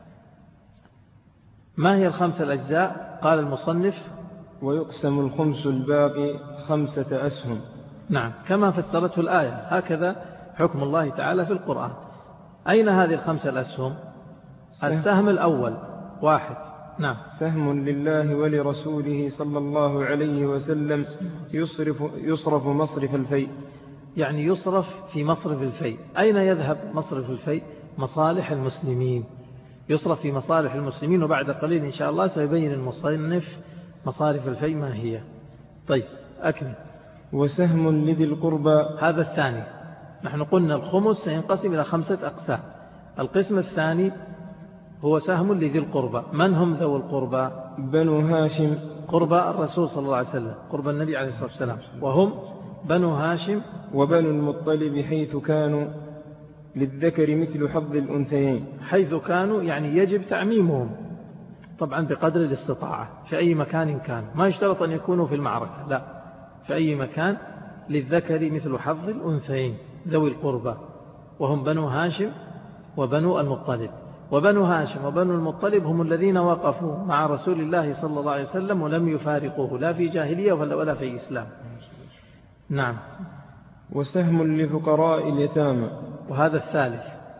Speaker 2: ما هي ال5 الأجزاء؟ قال المصنف:
Speaker 1: ويقسم الخمس الباقي 5 أسهم.
Speaker 2: نعم، كما فسرته الآية، هكذا حكم الله تعالى في القرآن. أين هذه ال5 الأسهم؟ السهم الأول 1. نعم،
Speaker 1: سهم لله ولرسوله صلى الله عليه وسلم يصرف مصرف الفيء،
Speaker 2: يعني يصرف في مصرف الفيء. أين يذهب مصرف الفيء؟ مصالح المسلمين، يصرف في مصالح المسلمين. وبعد قليل إن شاء الله سيبين المصنف مصارف الفيء ما هي. طيب أكمل.
Speaker 1: وسهم لذي القربى،
Speaker 2: هذا الثاني. نحن قلنا الخمس سينقسم إلى 5 أقسام. القسم الثاني هو سهم لذي القربى. من هم ذو القربى؟
Speaker 1: بنو هاشم،
Speaker 2: قربى الرسول صلى الله عليه وسلم، قربى النبي عليه الصلاة والسلام، وهم بنو هاشم
Speaker 1: وبنو المطلب، حيث كانوا للذكر مثل حظ الأنثيين.
Speaker 2: حيث كانوا يعني يجب تعميمهم طبعا بقدر الاستطاعة في أي مكان كان، ما يشترط أن يكونوا في المعركة، لا، في أي مكان للذكر مثل حظ الأنثيين ذوي القربى، وهم بنو هاشم وبنو المطلب. وبنو هاشم وبنو المطلب هم الذين وقفوا مع رسول الله صلى الله عليه وسلم ولم يفارقوه لا في جاهلية ولا في إسلام. نعم.
Speaker 1: وسهم لفقراء اليتامى،
Speaker 2: وهذا الثالث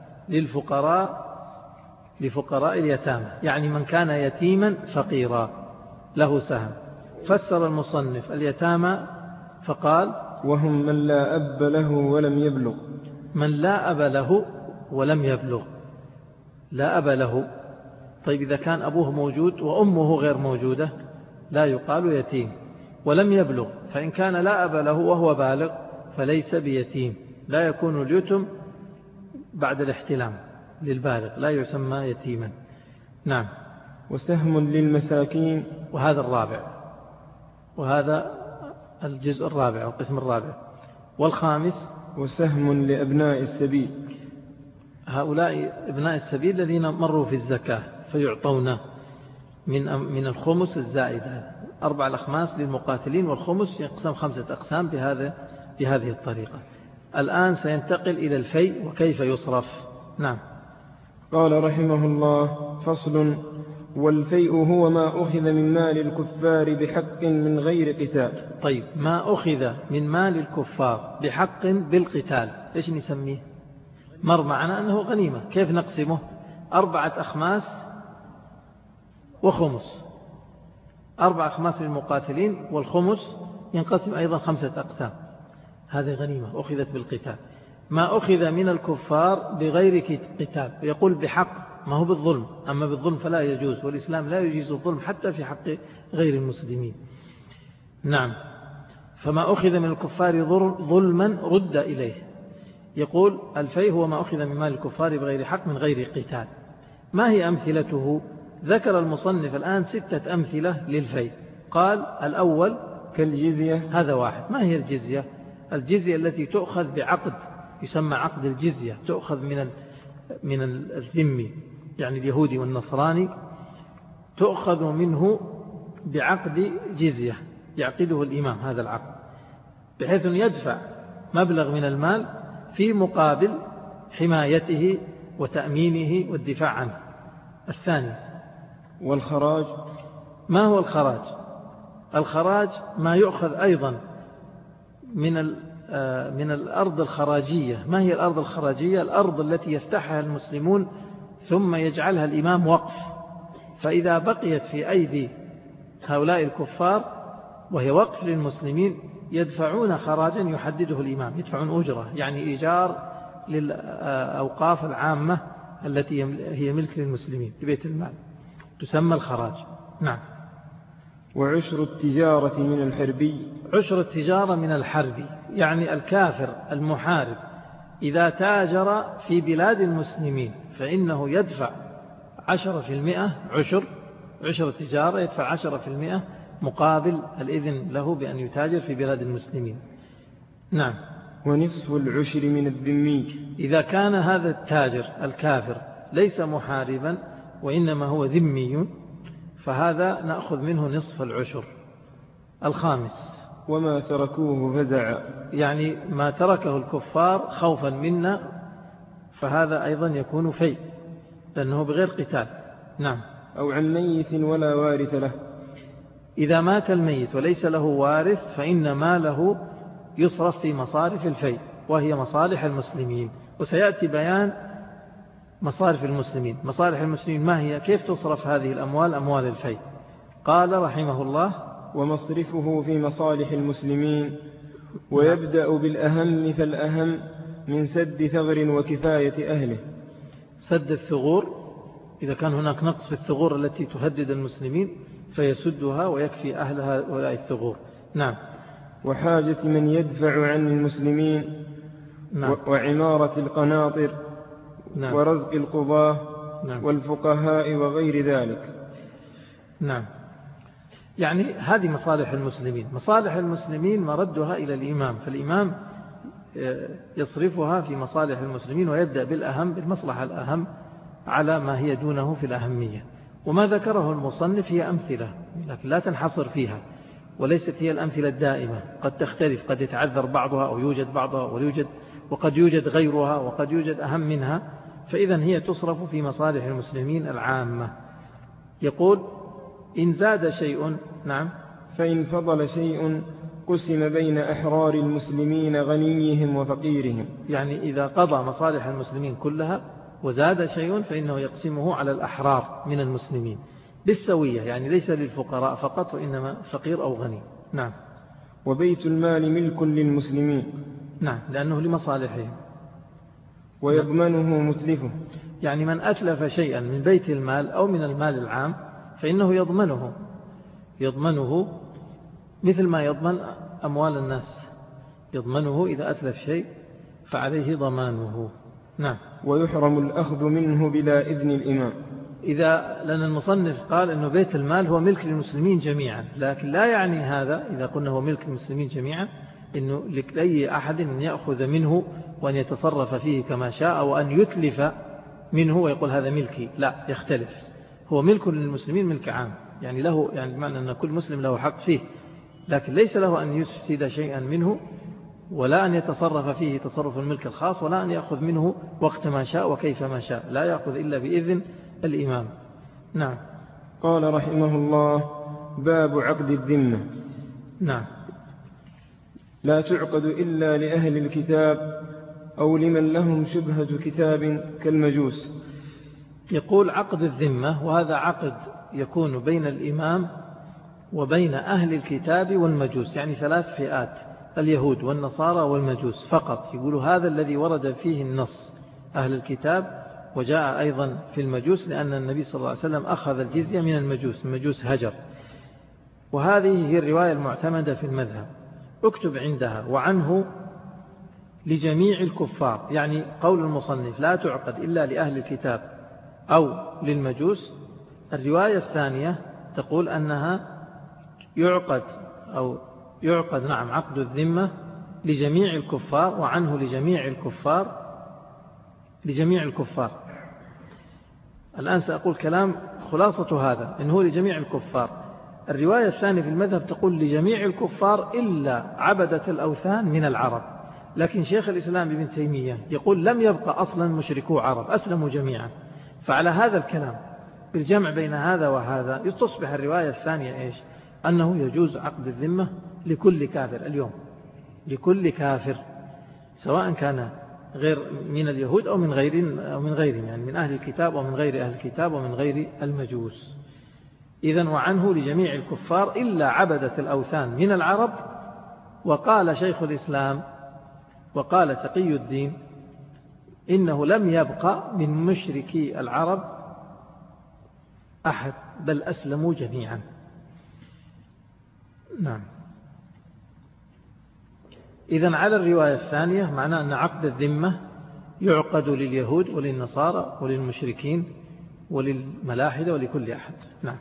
Speaker 2: لفقراء اليتامى، يعني من كان يتيما فقيرا له سهم. فسر المصنف اليتامى فقال:
Speaker 1: وهم من لا أب له ولم يبلغ.
Speaker 2: من لا أب له ولم يبلغ. لا أب له، طيب إذا كان أبوه موجود وأمه غير موجودة لا يقال يتيم. ولم يبلغ، فإن كان لا أب له وهو بالغ فليس بيتيم، لا يكون اليتم بعد الاحتلام للبالغ، لا يسمى يتيما. نعم.
Speaker 1: وسهم للمساكين،
Speaker 2: وهذا الرابع، وهذا الجزء الرابع والقسم الرابع. والخامس
Speaker 1: وسهم لأبناء السبيل،
Speaker 2: هؤلاء ابناء السبيل الذين مروا في الزكاة فيعطون من الخمس الزائد. 4 الأخماس للمقاتلين، والخمس يقسم 5 أقسام بهذه الطريقة. الآن سينتقل إلى الفيء وكيف يصرف. نعم.
Speaker 1: قال رحمه الله: فصل. والفيء هو ما أخذ من مال الكفار بحق من غير قتال.
Speaker 2: طيب، ما أخذ من مال الكفار بحق بالقتال إيش نسميه؟ مر معنا أنه غنيمة. كيف نقسمه؟ 4 أخماس وخمس. 4 أخماس للمقاتلين، والخمس ينقسم أيضا 5 أقسام. هذه غنيمة أخذت بالقتال. ما أخذ من الكفار بغير قتال، يقول بحق، ما هو بالظلم. أما بالظلم فلا يجوز، والإسلام لا يجيز الظلم حتى في حق غير المسلمين. نعم. فما أخذ من الكفار ظلما رد إليه. يقول الفيء هو ما أخذ من مال الكفار بغير حق من غير قتال. ما هي أمثلته؟ ذكر المصنف الآن 6 أمثلة للفيء. قال الأول
Speaker 1: كالجزية،
Speaker 2: هذا واحد. ما هي الجزية؟ الجزية التي تؤخذ بعقد يسمى عقد الجزية، تؤخذ من الذمي يعني اليهودي والنصراني، تؤخذ منه بعقد جزية يعقده الإمام هذا العقد، بحيث يدفع مبلغ من المال في مقابل حمايته وتأمينه والدفاع عنه. الثاني
Speaker 1: والخراج؟
Speaker 2: ما هو الخراج؟ الخراج ما يؤخذ أيضا من الأرض الخراجية. ما هي الأرض الخراجية؟ الأرض التي يفتحها المسلمون ثم يجعلها الإمام وقف، فإذا بقيت في أيدي هؤلاء الكفار وهي وقف للمسلمين يدفعون خراجا يحدده الإمام، يدفعون أجرة، يعني إيجار للأوقاف العامة التي هي ملك للمسلمين ببيت المال، تسمى الخراج. نعم.
Speaker 1: وعشر التجارة من الحربي؟
Speaker 2: عشر التجارة من الحربي يعني الكافر المحارب إذا تاجر في بلاد المسلمين فإنه يدفع 10% عشر التجارة، يدفع 10% مقابل الإذن له بأن يتاجر في بلاد المسلمين. نعم.
Speaker 1: ونصف العشر من الذمي؟
Speaker 2: إذا كان هذا التاجر الكافر ليس محاربا وإنما هو ذمي فهذا نأخذ منه نصف العشر. الخامس
Speaker 1: وما تركوه فزع؟
Speaker 2: يعني ما تركه الكفار خوفا منا فهذا أيضا يكون في لأنه بغير قتال. نعم.
Speaker 1: أو عن ميت ولا وارث له؟
Speaker 2: إذا مات الميت وليس له وارث فإن ماله يصرف في مصارف الفيء وهي مصالح المسلمين، وسيأتي بيان مصارف المسلمين. مصالح المسلمين ما هي؟ كيف تصرف هذه الأموال، أموال الفيء؟ قال رحمه الله:
Speaker 1: ومصرفه في مصالح المسلمين، ويبدأ بالأهم فالأهم من سد ثغر وكفاية أهله.
Speaker 2: سد الثغور، إذا كان هناك نقص في الثغور التي تهدد المسلمين فيسدها ويكفي أهلها ولا الثغور. نعم.
Speaker 1: وحاجة من يدفع عن المسلمين. نعم. وعمارة القناطر. نعم. ورزق القضاة. نعم. والفقهاء وغير ذلك.
Speaker 2: نعم. يعني هذه مصالح المسلمين. مصالح المسلمين مردها إلى الإمام، فالإمام يصرفها في مصالح المسلمين ويبدأ بالأهم، بالمصلحة الأهم على ما هي دونه في الأهمية. وما ذكره المصنف هي أمثلة لكن لا تنحصر فيها، وليست هي الأمثلة الدائمة، قد تختلف، قد يتعذر بعضها أو يوجد بعضها وقد يوجد غيرها وقد يوجد أهم منها، فإذا هي تصرف في مصالح المسلمين العامة. يقول: إن زاد شيء. نعم.
Speaker 1: فإن فضل شيء قسم بين أحرار المسلمين غنيهم وفقيرهم.
Speaker 2: يعني إذا قضى مصالح المسلمين كلها وزاد شيء فإنه يقسمه على الأحرار من المسلمين بالسوية، يعني ليس للفقراء فقط وإنما فقير أو غني. نعم.
Speaker 1: وبيت المال ملك للمسلمين.
Speaker 2: نعم، لأنه لمصالحهم.
Speaker 1: ويضمنه متلفه،
Speaker 2: يعني من أتلف شيئا من بيت المال أو من المال العام فإنه يضمنه مثل ما يضمن أموال الناس، يضمنه إذا أتلف شيء فعليه ضمانه. نعم.
Speaker 1: ويحرم الأخذ منه بلا إذن الإمام.
Speaker 2: لأن المصنف قال أنه بيت المال هو ملك للمسلمين جميعا، لكن لا يعني هذا إذا قلنا هو ملك للمسلمين جميعا أنه لأي أحد أن يأخذ منه وأن يتصرف فيه كما شاء وأن يتلف منه ويقول هذا ملكي. لا، يختلف. هو ملك للمسلمين، ملك عام، يعني له، يعني بمعنى أن كل مسلم له حق فيه، لكن ليس له أن يفسد شيئا منه ولا أن يتصرف فيه تصرف الملك الخاص ولا أن يأخذ منه وقت ما شاء وكيف ما شاء، لا يأخذ إلا بإذن الإمام. نعم.
Speaker 1: قال رحمه الله: باب عقد الذمة.
Speaker 2: نعم.
Speaker 1: لا تعقد إلا لأهل الكتاب أو لمن لهم شبهة كتاب كالمجوس.
Speaker 2: يقول عقد الذمة، وهذا عقد يكون بين الإمام وبين أهل الكتاب والمجوس، يعني 3 فئات: اليهود والنصارى والمجوس فقط. يقولوا هذا الذي ورد فيه النص، أهل الكتاب، وجاء أيضا في المجوس لأن النبي صلى الله عليه وسلم أخذ الجزية من المجوس هجر، وهذه هي الرواية المعتمدة في المذهب. اكتب عندها: وعنه لجميع الكفار، يعني قول المصنف لا تعقد إلا لأهل الكتاب أو للمجوس. الرواية الثانية تقول أنها يعقد نعم عقد الذمة لجميع الكفار، وعنه لجميع الكفار. الآن سأقول كلام خلاصة هذا، إنه لجميع الكفار. الرواية الثانية في المذهب تقول لجميع الكفار إلا عبدة الأوثان من العرب، لكن شيخ الإسلام ابن تيمية يقول لم يبقى أصلا مشركو عرب، أسلموا جميعا. فعلى هذا الكلام بالجمع بين هذا وهذا تصبح الرواية الثانية إيش؟ أنه يجوز عقد الذمة لكل كافر اليوم، لكل كافر سواء كان غير من اليهود أو من غيرهم، يعني من أهل الكتاب أو من غير أهل الكتاب ومن غير المجوس. إذن وعنه لجميع الكفار إلا عبدة الأوثان من العرب. وقال شيخ الإسلام وقال تقي الدين إنه لم يبقى من مشركي العرب أحد بل أسلموا جميعا. نعم. إذن على الرواية الثانية معناه أن عقد الذمة يعقد لليهود وللنصارى وللمشركين وللملاحدة ولكل أحد. نعم.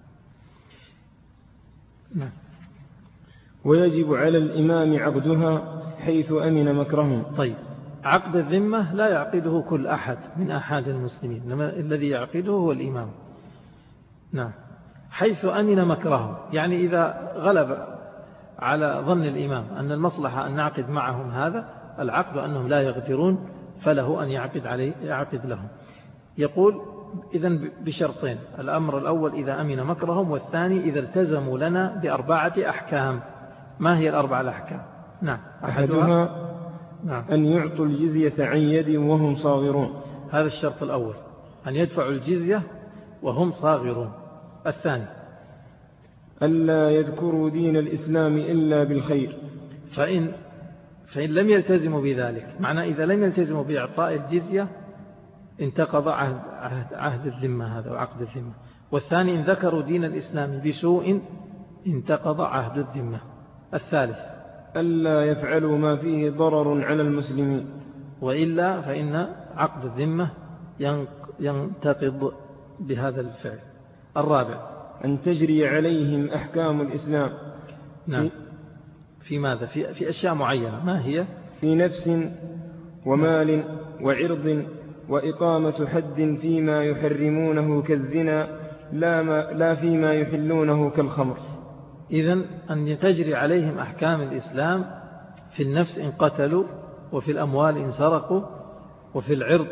Speaker 2: نعم.
Speaker 1: ويجب على الإمام عقدها حيث أمن مكرهم.
Speaker 2: طيب، عقد الذمة لا يعقده كل أحد من أحد المسلمين، إنما الذي يعقده هو الإمام. نعم. حيث أمن مكرهم، يعني إذا غلب على ظن الإمام أن المصلحة أن نعقد معهم هذا العقد أنهم لا يغدرون، فله أن يعقد لهم. يقول إذن بشرطين: الأمر الأول إذا أمن مكرهم، والثاني إذا التزموا لنا بأربعة أحكام. ما هي الأربعة الأحكام؟ نعم.
Speaker 1: أحدها
Speaker 2: نعم.
Speaker 1: أن يعطوا الجزية عن يد وهم صاغرون،
Speaker 2: هذا الشرط الأول، أن يدفعوا الجزية وهم صاغرون. الثاني
Speaker 1: ألا يذكروا دين الإسلام إلا بالخير،
Speaker 2: فإن لم يلتزموا بذلك، معنى إذا لم يلتزموا بإعطاء الجزية انتقض عهد الذمة هذا وعقد الذمة. والثاني إن ذكروا دين الإسلام بسوء انتقض عهد الذمة. الثالث
Speaker 1: ألا يفعلوا ما فيه ضرر على المسلمين،
Speaker 2: وإلا فإن عقد الذمة ينتقض بهذا الفعل. الرابع
Speaker 1: أن تجري عليهم أحكام الإسلام.
Speaker 2: نعم. في ماذا؟ في أشياء معينة. ما هي؟
Speaker 1: في نفس ومال وعرض وإقامة حد فيما يحرمونه كالزنا لا فيما يحلونه كالخمر.
Speaker 2: إذن أن تجري عليهم أحكام الإسلام في النفس إن قتلوا، وفي الأموال إن سرقوا، وفي العرض،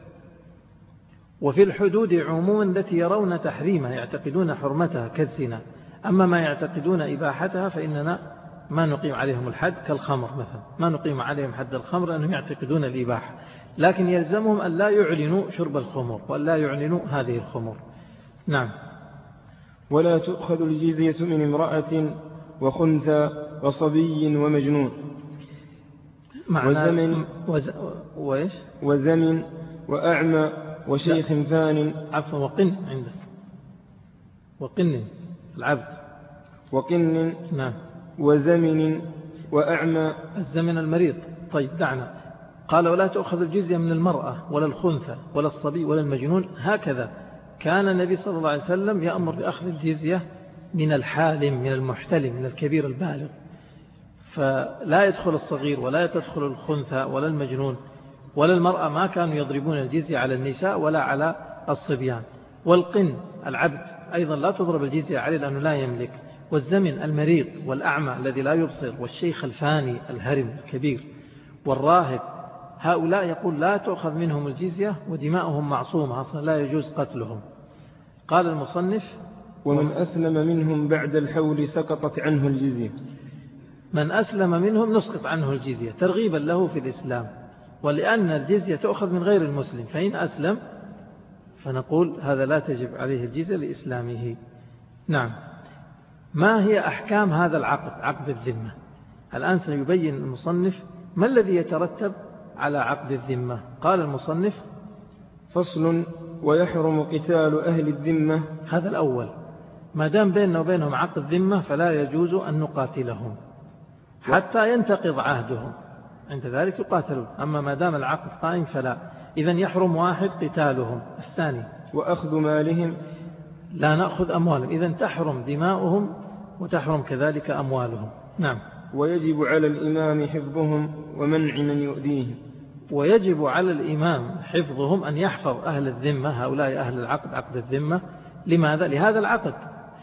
Speaker 2: وفي الحدود عموما التي يرون تحريمها يعتقدون حرمتها كالزنا. أما ما يعتقدون إباحتها فإننا ما نقيم عليهم الحد، كالخمر مثلا ما نقيم عليهم حد الخمر لأنهم يعتقدون الإباحة، لكن يلزمهم أن لا يعلنوا شرب الخمر وأن لا يعلنوا هذه الخمر. نعم.
Speaker 1: ولا تؤخذ الجزية من امرأة وخنثى وصبي ومجنون وزمن وأعمى وشيخ فان.
Speaker 2: عفوا، وقن عندك، وقن العبد،
Speaker 1: وقن.
Speaker 2: نعم.
Speaker 1: وزمن وأعمى،
Speaker 2: الزمن المريض. طيب دعنا. قال ولا تؤخذ الجزية من المرأة ولا الخنثى ولا الصبي ولا المجنون. هكذا كان النبي صلى الله عليه وسلم يأمر بأخذ الجزية من الحالم، من المحتلم، من الكبير البالغ، فلا يدخل الصغير ولا تدخل الخنثى ولا المجنون ولا المرأة. ما كانوا يضربون الجزية على النساء ولا على الصبيان. والقن العبد أيضا لا تضرب الجزية عليه لأنه لا يملك. والزمن المريض والأعمى الذي لا يبصر، والشيخ الفاني الهرم الكبير، والراهب، هؤلاء يقول لا تؤخذ منهم الجزية ودماؤهم معصومة أصلا لا يجوز قتلهم. قال المصنف
Speaker 1: ومن أسلم منهم بعد الحول سقطت عنه الجزية.
Speaker 2: من أسلم منهم نسقط عنه الجزية ترغيبا له في الإسلام، ولأن الجزية تؤخذ من غير المسلم، فإن أسلم فنقول هذا لا تجب عليه الجزية لإسلامه. نعم. ما هي أحكام هذا العقد، عقد الذمة؟ الآن سيبين المصنف ما الذي يترتب على عقد الذمة. قال المصنف
Speaker 1: فصل: ويحرم قتال أهل الذمة.
Speaker 2: هذا الأول، ما دام بيننا وبينهم عقد ذمة فلا يجوز أن نقاتلهم حتى ينتقض عهدهم، عند ذلك يقاتلون. أما ما دام العقد قائم فلا. إذن يحرم واحد قتالهم. الثاني
Speaker 1: وأخذ مالهم،
Speaker 2: لا نأخذ أموالهم. إذن تحرم دماؤهم وتحرم كذلك أموالهم. نعم.
Speaker 1: ويجب على الإمام حفظهم ومنع من يؤذيهم.
Speaker 2: ويجب على الإمام حفظهم، أن يحفظ أهل الذمة، هؤلاء أهل العقد، عقد الذمة. لماذا؟ لهذا العقد.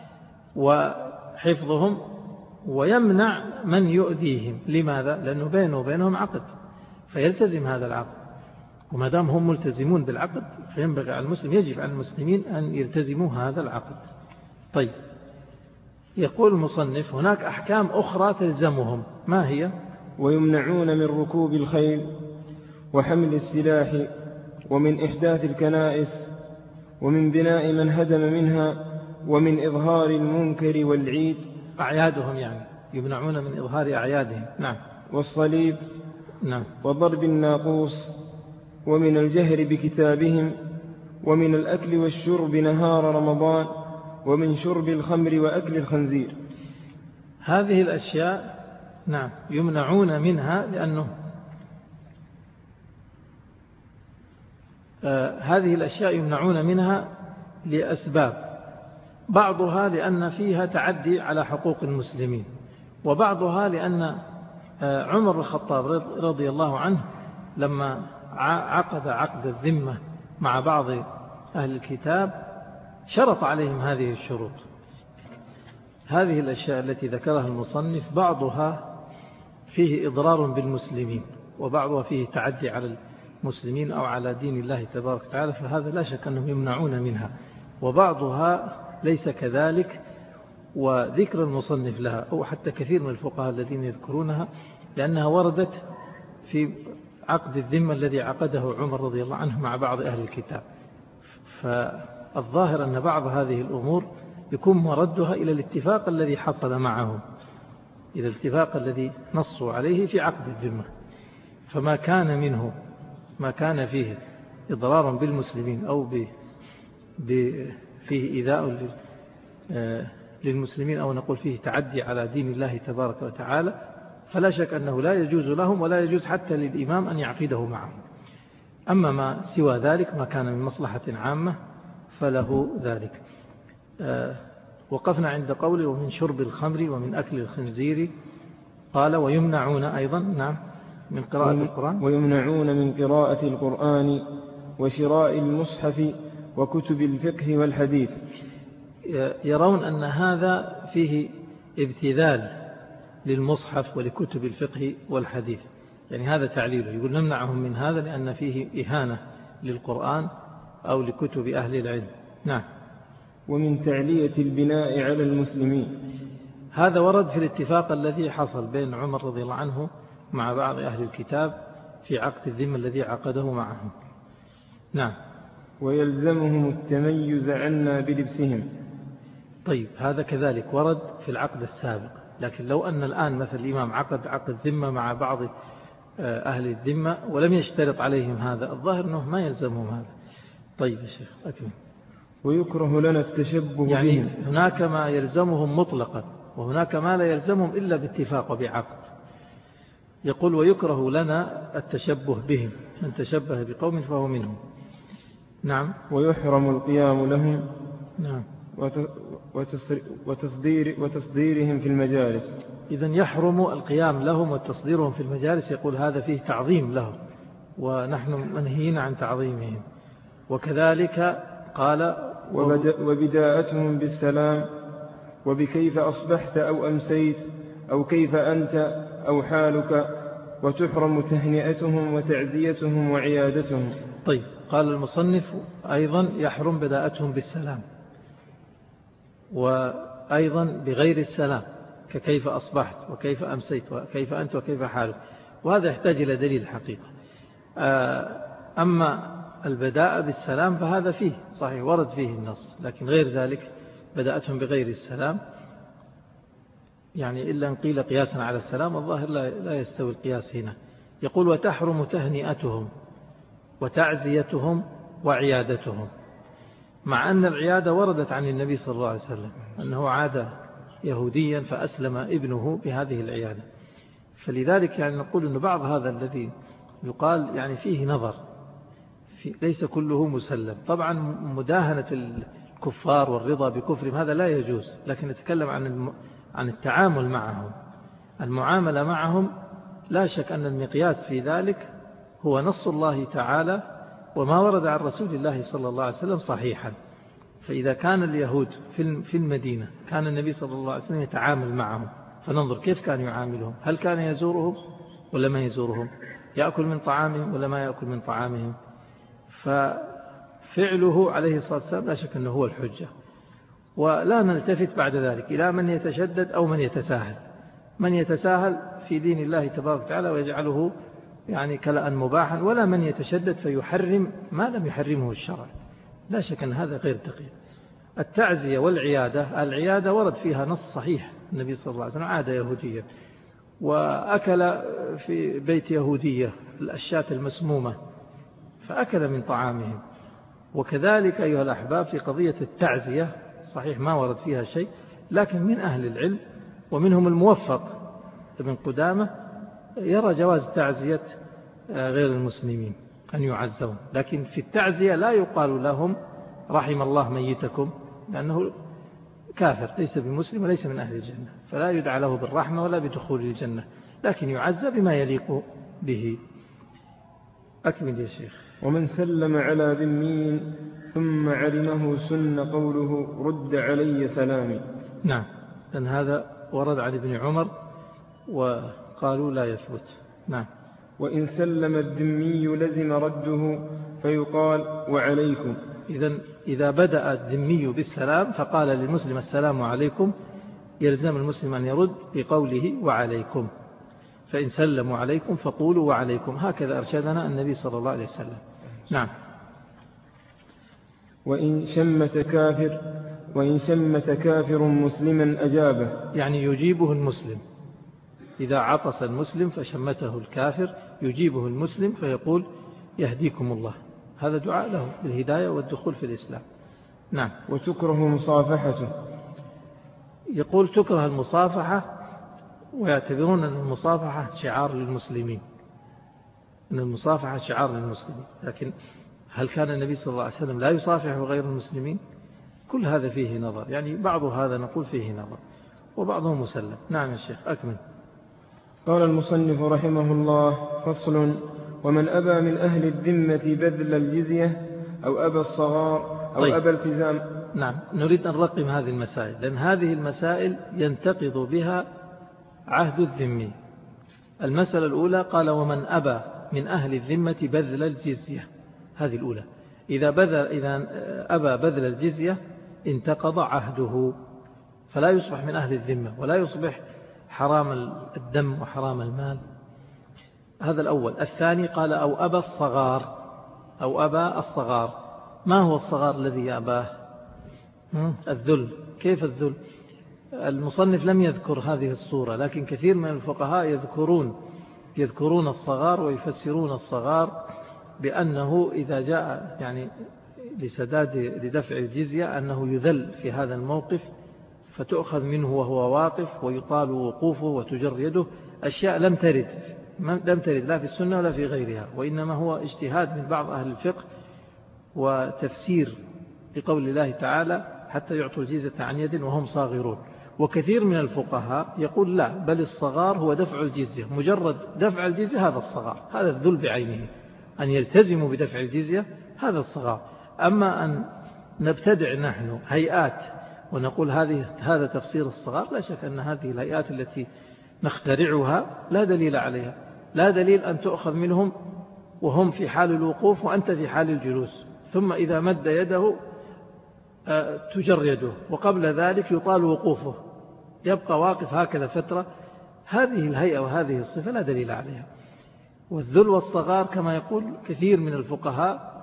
Speaker 2: وحفظهم ويمنع من يؤذيهم. لماذا؟ لأنه بينه وبينهم عقد فيلتزم هذا العقد. وما دام هم ملتزمون بالعقد فينبغي على المسلم، يجب على المسلمين أن يلتزموا هذا العقد. طيب، يقول المصنف هناك أحكام أخرى تلزمهم، ما هي؟
Speaker 1: ويمنعون من ركوب الخيل وحمل السلاح ومن إحداث الكنائس ومن بناء من هدم منها ومن إظهار المنكر والعيد.
Speaker 2: أعيادهم يعني يمنعون من إظهار أعيادهم. نعم.
Speaker 1: والصليب.
Speaker 2: نعم.
Speaker 1: وضرب الناقوس ومن الجهر بكتابهم ومن الأكل والشرب نهار رمضان ومن شرب الخمر وأكل الخنزير.
Speaker 2: هذه الأشياء نعم يمنعون منها لأنه هذه الأشياء يمنعون منها لأسباب، بعضها لأن فيها تعدي على حقوق المسلمين، وبعضها لأن عمر بن الخطاب رضي الله عنه لما عقد عقد الذمة مع بعض أهل الكتاب شرط عليهم هذه الشروط. هذه الأشياء التي ذكرها المصنف بعضها فيه إضرار بالمسلمين وبعضها فيه تعدي على المسلمين أو على دين الله تبارك وتعالى، فهذا لا شك أنهم يمنعون منها، وبعضها ليس كذلك، وذكر المصنف لها أو حتى كثير من الفقهاء الذين يذكرونها لأنها وردت في عقد الذمة الذي عقده عمر رضي الله عنه مع بعض أهل الكتاب. فالظاهر أن بعض هذه الأمور يكون مردها إلى الاتفاق الذي حصل معهم، إلى الاتفاق الذي نصوا عليه في عقد الذمة، فما كان منه ما كان فيه إضرار بالمسلمين أو فيه إيذاء للمسلمين أو نقول فيه تعدي على دين الله تبارك وتعالى، فلا شك أنه لا يجوز لهم ولا يجوز حتى للإمام أن يعقده معهم. أما ما سوى ذلك ما كان من مصلحة عامة فله ذلك. وقفنا عند قوله ومن شرب الخمر ومن أكل الخنزير، قال ويمنعون أيضا نعم من قراءة القرآن،
Speaker 1: ويمنعون من قراءة القرآن وشراء المصحف وكتب الفقه والحديث.
Speaker 2: يرون أن هذا فيه ابتذال للمصحف ولكتب الفقه والحديث، يعني هذا تعليله، يقول نمنعهم من هذا لأن فيه إهانة للقرآن أو لكتب أهل العلم. نعم.
Speaker 1: ومن تعلية البناء على المسلمين،
Speaker 2: هذا ورد في الاتفاق الذي حصل بين عمر رضي الله عنه مع بعض أهل الكتاب في عقد الذمة الذي عقده معهم. نعم.
Speaker 1: ويلزمهم التميز عنا بلبسهم.
Speaker 2: طيب، هذا كذلك ورد في العقد السابق، لكن لو أن الآن مثل الإمام عقد ذمة مع بعض أهل الذمة ولم يشترط عليهم هذا، الظاهر أنه ما يلزمهم هذا. طيب يا شيخ أكمل.
Speaker 1: ويكره لنا التشبه
Speaker 2: يعني
Speaker 1: بهم.
Speaker 2: هناك ما يلزمهم مطلقا وهناك ما لا يلزمهم إلا باتفاق وبعقد. يقول ويكره لنا التشبه بهم، من تشبه بقوم فهو منهم. نعم.
Speaker 1: ويحرم القيام لهم.
Speaker 2: نعم.
Speaker 1: وتصديرهم في المجالس.
Speaker 2: إذن يحرم القيام لهم وتصديرهم في المجالس، يقول هذا فيه تعظيم لهم ونحن منهيين عن تعظيمهم. وكذلك قال
Speaker 1: وبداءتهم بالسلام وبكيف أصبحت أو أمسيت أو كيف أنت أو حالك، وتحرم تهنئتهم وتعزيتهم وعيادتهم.
Speaker 2: طيب، قال المصنف أيضا يحرم بداءتهم بالسلام وأيضا بغير السلام ككيف أصبحت وكيف أمسيت وكيف أنت وكيف حالك، وهذا يحتاج إلى دليل حقيقة. أما البداء بالسلام فهذا فيه صحيح ورد فيه النص، لكن غير ذلك بدأتهم بغير السلام، يعني إلا أن قيل قياسا على السلام، الظاهر لا يستوي القياس هنا. يقول وتحرم تهنئتهم وتعزيتهم وعيادتهم، مع أن العيادة وردت عن النبي صلى الله عليه وسلم أنه عاد يهوديا فأسلم ابنه بهذه العيادة، فلذلك يعني نقول أن بعض هذا الذي يقال يعني فيه نظر، ليس كله مسلم. طبعا مداهنة الكفار والرضا بكفرهم هذا لا يجوز، لكن نتكلم عن التعامل معهم، المعاملة معهم. لا شك أن المقياس في ذلك هو نص الله تعالى وما ورد عن رسول الله صلى الله عليه وسلم صحيحا. فإذا كان اليهود في المدينة كان النبي صلى الله عليه وسلم يتعامل معهم، فننظر كيف كان يعاملهم، هل كان يزورهم ولا ما يزورهم؟ يأكل من طعامهم ولا ما يأكل من طعامهم. ففعله عليه الصلاة والسلام لا شك أنه هو الحجة، ولا نلتفت بعد ذلك إلى من يتشدد أو من يتساهل. من يتساهل في دين الله تبارك وتعالى ويجعله يعني كلأ مباحا، ولا من يتشدد فيحرم ما لم يحرمه الشرع. لا شك أن هذا غير دقيق. التعزية والعيادة، العيادة ورد فيها نص صحيح، النبي صلى الله عليه وسلم عاد يهوديا وأكل في بيت يهودية الأشياء المسمومة فأكل من طعامهم. وكذلك أيها الأحباب في قضية التعزية صحيح ما ورد فيها شيء، لكن من أهل العلم ومنهم الموفق ابن قدامة يرى جواز تعزية غير المسلمين أن يعزون، لكن في التعزية لا يقال لهم رحم الله ميتكم، لأنه كافر ليس بمسلم وليس من أهل الجنة، فلا يدعى له بالرحمة ولا بدخول الجنة، لكن يعزى بما يليق به. أكمل يا شيخ.
Speaker 1: ومن سلم على ذمي ثم علمه سن قوله رد علي سلامي.
Speaker 2: نعم، لأن هذا ورد عن ابن عمر وقالوا لا يثبت. نعم.
Speaker 1: وإن سلم الذمي لزم رده فيقال وعليكم.
Speaker 2: إذا بدأ الذمي بالسلام فقال للمسلم السلام عليكم يلزم المسلم أن يرد بقوله وعليكم، فإن سلموا عليكم فقولوا وعليكم، هكذا أرشدنا النبي صلى الله عليه وسلم. نعم.
Speaker 1: وإن شمت كافر مسلما أجابه،
Speaker 2: يعني يجيبه المسلم. إذا عطس المسلم فشمته الكافر يجيبه المسلم فيقول يهديكم الله، هذا دعاء له بالهداية والدخول في الإسلام. نعم.
Speaker 1: وتكره مصافحته،
Speaker 2: يقول تكره المصافحة، ويعتبرون أن المصافحة شعار للمسلمين، أن المصافحة شعار للمسلمين، لكن هل كان النبي صلى الله عليه وسلم لا يصافح غير المسلمين؟ كل هذا فيه نظر، يعني بعض هذا نقول فيه نظر وبعضه مسلم. نعم يا شيخ أكمل.
Speaker 1: قال المصنف رحمه الله: فصل: ومن أبى من أهل الذمة بذل الجزية أو أبى الصغار أو أبى التزام.
Speaker 2: نعم، نريد أن نرقم هذه المسائل، لأن هذه المسائل ينتقض بها عهد الذمي. المسألة الأولى قال: ومن أبى من أهل الذمة بذل الجزية، هذه الأولى. إذا أبى بذل الجزية انتقض عهده، فلا يصبح من أهل الذمة ولا يصبح حرام الدم وحرام المال. هذا الأول. الثاني قال: أو أبى الصغار، أو أبى الصغار. ما هو الصغار الذي يأباه؟ الذل. كيف الذل؟ المصنف لم يذكر هذه الصورة، لكن كثير من الفقهاء يذكرون الصغار ويفسرون الصغار بأنه إذا جاء يعني لدفع الجزية أنه يذل في هذا الموقف، فتؤخذ منه وهو واقف ويطال وقوفه وتجر يده، أشياء لم ترد لا في السنة ولا في غيرها، وإنما هو اجتهاد من بعض أهل الفقه وتفسير لقول الله تعالى: حتى يعطوا الجزية عن يد وهم صاغرون. وكثير من الفقهاء يقول لا، بل الصغار هو دفع الجزية، مجرد دفع الجزية هذا الصغار، هذا الذل بعينه، أن يلتزموا بدفع الجزية هذا الصغار. أما أن نبتدع نحن هيئات ونقول هذا تفسير الصغار، لا شك أن هذه الهيئات التي نخترعها لا دليل عليها، لا دليل أن تؤخذ منهم وهم في حال الوقوف وأنت في حال الجلوس، ثم إذا مد يده تجر يده، وقبل ذلك يطال وقوفه يبقى واقف هكذا فترة. هذه الهيئة وهذه الصفة لا دليل عليها. والذل والصغار كما يقول كثير من الفقهاء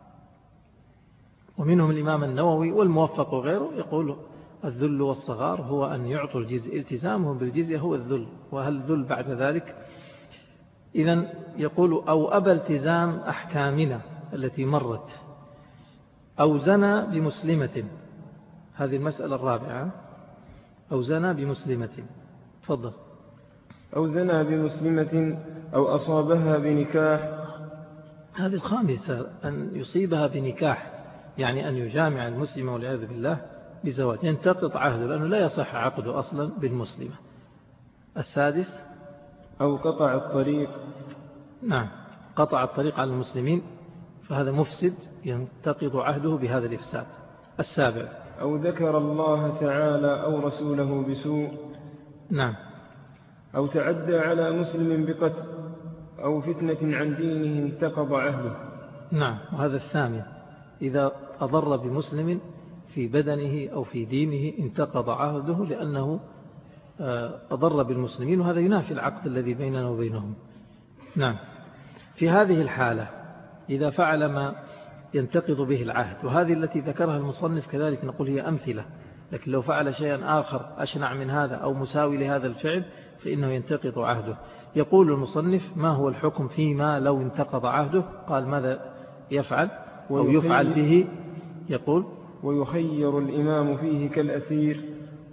Speaker 2: ومنهم الإمام النووي والموفق وغيره، يقول الذل والصغار هو أن يعطوا الجزية، التزامهم بالجزية هو الذل، وهل الذل بعد ذلك؟ إذن يقول: أو أبى التزام أحكامنا التي مرت، أو زنى بمسلمة. هذه المسألة الرابعة. أو زنى بمسلمة. تفضل.
Speaker 1: أو زنى بمسلمة أو أصابها بنكاح.
Speaker 2: هذه الخامسة، أن يصيبها بنكاح، يعني أن يجامع المسلمة والعياذ بالله بزواج، ينتقض عهده لأنه لا يصح عقده أصلا بالمسلمة. السادس:
Speaker 1: أو قطع الطريق.
Speaker 2: نعم، قطع الطريق على المسلمين، فهذا مفسد ينتقض عهده بهذا الإفساد. السابع:
Speaker 1: أو ذكر الله تعالى أو رسوله بسوء.
Speaker 2: نعم.
Speaker 1: أو تعدى على مسلم بقتل، أو فتنة عن دينه انتقض عهده.
Speaker 2: نعم، وهذا الثامن، إذا أضر بمسلم في بدنه أو في دينه انتقض عهده لأنه أضر بالمسلمين، وهذا ينافي العقد الذي بيننا وبينهم. نعم. في هذه الحالة إذا فعل ما ينتقض به العهد، وهذه التي ذكرها المصنف كذلك نقول هي أمثلة، لكن لو فعل شيئا آخر أشنع من هذا أو مساوي لهذا الفعل فإنه ينتقض عهده. يقول المصنف: ما هو الحكم فيما لو انتقض عهده؟ قال: ماذا يفعل أو يفعل به؟ يقول:
Speaker 1: ويخير الإمام فيه كالأسير.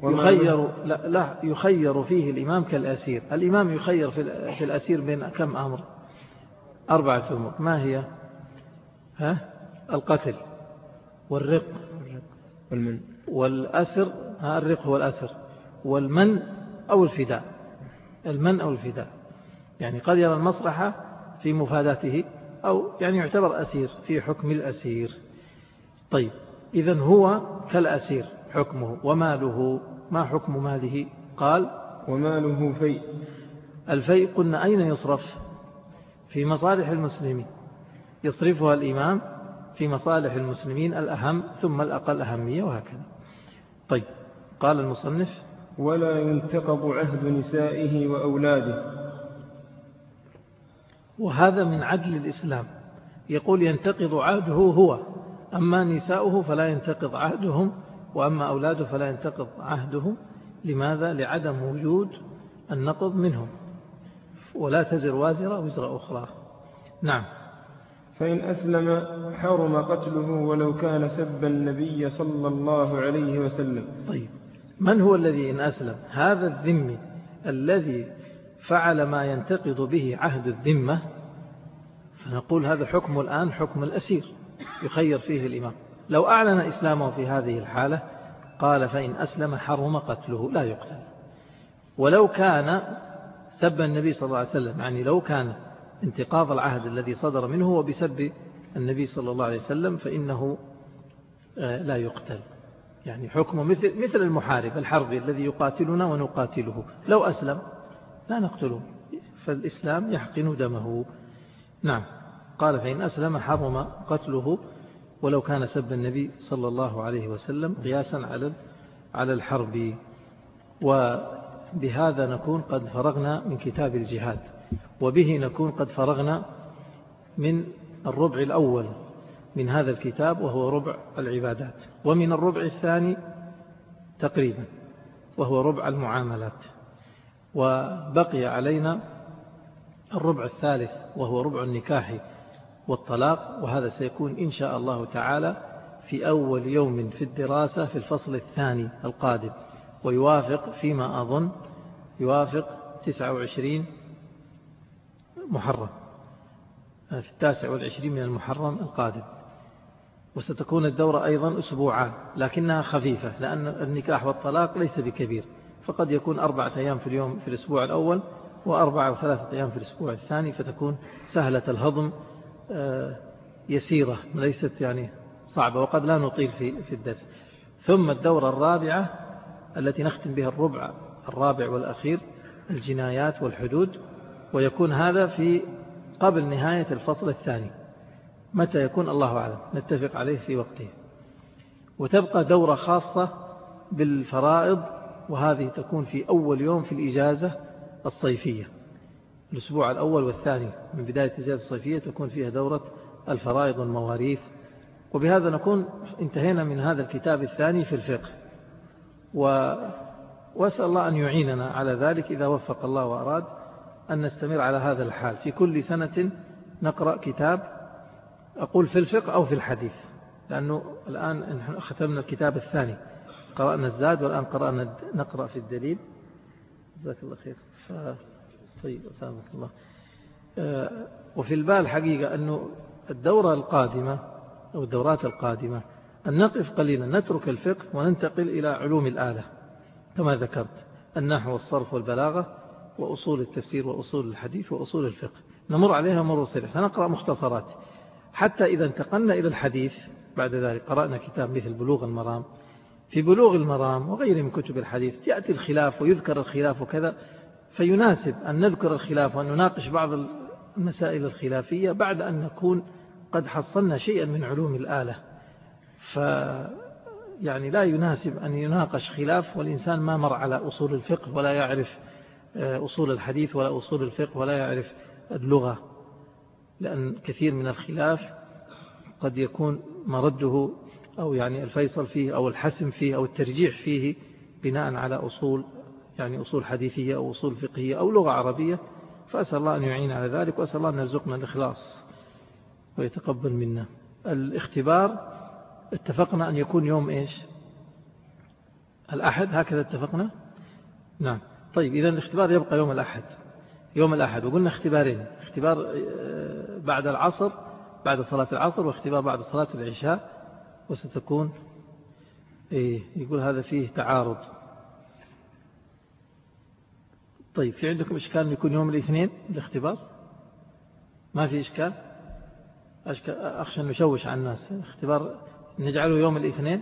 Speaker 2: يخير فيه الإمام كالأسير. الإمام يخير في الأسير بين كم أمر؟ 4 أمور. ما هي؟ القتل والرق والأسر. الرق هو الأسر، والمن أو الفداء. المن أو الفداء، يعني قد يرى المصلحة في مفاداته، أو يعني يعتبر أسير في حكم الأسير. طيب، إذن هو كالأسير حكمه. وماله، ما حكم ماله؟ قال:
Speaker 1: وماله فيء.
Speaker 2: الفيء قلنا أين يصرف؟ في مصالح المسلمين، يصرفها الإمام في مصالح المسلمين الأهم ثم الأقل أهمية، وهكذا. طيب، قال المصنف:
Speaker 1: ولا ينتقض عهد نسائه وأولاده.
Speaker 2: وهذا من عدل الإسلام. يقول ينتقض عهده هو، أما نساؤه فلا ينتقض عهدهم، وأما أولاده فلا ينتقض عهدهم. لماذا؟ لعدم وجود النقض منهم، ولا تزر وازرة وزر أخرى. نعم.
Speaker 1: فإن أسلم حرم قتله ولو كان سب النبي صلى الله عليه وسلم.
Speaker 2: طيب، من هو الذي إن أسلم؟ هذا الذمي الذي فعل ما ينتقض به عهد الذمة، فنقول هذا حكم الآن حكم الأسير يخير فيه الإمام. لو أعلن إسلامه في هذه الحالة قال: فإن أسلم حرم قتله، لا يقتل. ولو كان سب النبي صلى الله عليه وسلم، يعني لو كان انتقاض العهد الذي صدر منه وبسب النبي صلى الله عليه وسلم فإنه لا يقتل. يعني حكمه مثل المحارب الحربي الذي يقاتلنا ونقاتله، لو أسلم لا نقتله، فالإسلام يحقن دمه. نعم. قال: فإن أسلم حرم قتله ولو كان سب النبي صلى الله عليه وسلم، قياسا على الحرب. وبهذا نكون قد فرغنا من كتاب الجهاد، وبه نكون قد فرغنا من الربع الأول من هذا الكتاب، وهو ربع العبادات، ومن الربع الثاني تقريبا وهو ربع المعاملات. وبقي علينا الربع الثالث وهو ربع النكاح والطلاق، وهذا سيكون إن شاء الله تعالى في أول يوم في الدراسة في الفصل الثاني القادم، ويوافق فيما أظن يوافق 29 محرم، في 29 من المحرم القادم. وستكون الدورة أيضا أسبوعان، لكنها خفيفة لأن النكاح والطلاق ليس بكبير، فقد يكون 4 أيام في اليوم في الأسبوع الأول، و4 أو 3 أيام في الأسبوع الثاني، فتكون سهلة الهضم يسيرة ليست يعني صعبة، وقد لا نطيل في الدرس. ثم الدورة الرابعة التي نختم بها الربع الرابع والأخير، الجنايات والحدود، ويكون هذا في قبل نهاية الفصل الثاني. متى يكون الله أعلم، نتفق عليه في وقته. وتبقى دورة خاصة بالفرائض، وهذه تكون في أول يوم في الإجازة الصيفية، الأسبوع الأول والثاني من بداية الإجازة الصيفية تكون فيها دورة الفرائض والمواريث. وبهذا نكون انتهينا من هذا الكتاب الثاني في الفقه، وأسأل الله أن يعيننا على ذلك إذا وفق الله وأراد أن نستمر على هذا الحال. في كل سنة نقرأ كتاب، أقول في الفقه أو في الحديث، لأنه الآن ختمنا الكتاب الثاني، قرأنا الزاد، والآن نقرأ في الدليل. جزاك الله خير. طيب، أسامك الله. وفي البال حقيقة أنه الدورة القادمة أو الدورات القادمة أن نقف قليلا، نترك الفقه وننتقل إلى علوم الآلة كما ذكرت، النحو والصرف والبلاغة وأصول التفسير وأصول الحديث وأصول الفقه، نمر عليها مرور سريع، سنقرأ مختصرات حتى إذا انتقلنا إلى الحديث بعد ذلك قرأنا كتاب مثل بلوغ المرام. في بلوغ المرام وغيره من كتب الحديث يأتي الخلاف ويذكر الخلاف وكذا، فيناسب أن نذكر الخلاف وأن نناقش بعض المسائل الخلافية بعد أن نكون قد حصلنا شيئا من علوم الآلة. يعني لا يناسب أن يناقش خلاف والإنسان ما مر على أصول الفقه ولا يعرف أصول الحديث ولا أصول الفقه ولا يعرف اللغة، لأن كثير من الخلاف قد يكون مرده أو يعني الفيصل فيه أو الحسم فيه أو الترجيح فيه بناء على أصول، يعني أصول حديثية أو أصول فقهية أو لغة عربية. فأسأل الله أن يعين على ذلك، وأسأل الله أن يرزقنا الإخلاص ويتقبل منا. الاختبار اتفقنا أن يكون يوم إيش؟ الأحد، هكذا اتفقنا. نعم. طيب إذن الاختبار يبقى يوم الأحد. يوم الأحد، وقلنا اختبارين: اختبار بعد العصر بعد صلاة العصر، واختبار بعد صلاة العشاء. وستكون يقول هذا فيه تعارض. طيب في عندكم إشكال أن يكون يوم الاثنين الاختبار؟ ما في إشكال؟ أخشى أن نشوش على الناس. اختبار نجعله يوم الاثنين.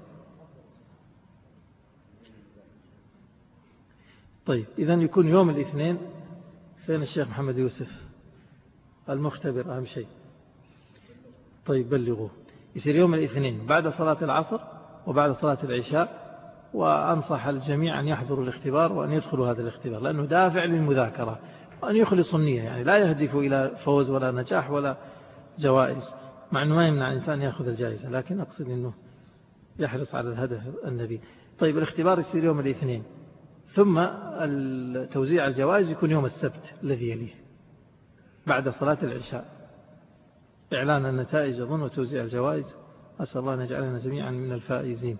Speaker 2: طيب إذن يكون يوم الاثنين. فين الشيخ محمد يوسف المختبر؟ أهم شيء. طيب بلغوه. يصير يوم الاثنين بعد صلاة العصر وبعد صلاة العشاء. وأنصح الجميع أن يحضروا الاختبار وأن يدخلوا هذا الاختبار، لأنه دافع للمذاكرة، وأن يخلصوا النية، يعني لا يهدف إلى فوز ولا نجاح ولا جوائز، مع أنه ما يمنع الإنسان يأخذ الجائزة، لكن أقصد أنه يحرص على الهدف النبي. طيب الاختبار يصير يوم الاثنين، ثم توزيع الجوائز يكون يوم السبت الذي يليه بعد صلاة العشاء، إعلان النتائج أظن وتوزيع الجوائز. أسأل الله أن يجعلنا جميعا من الفائزين.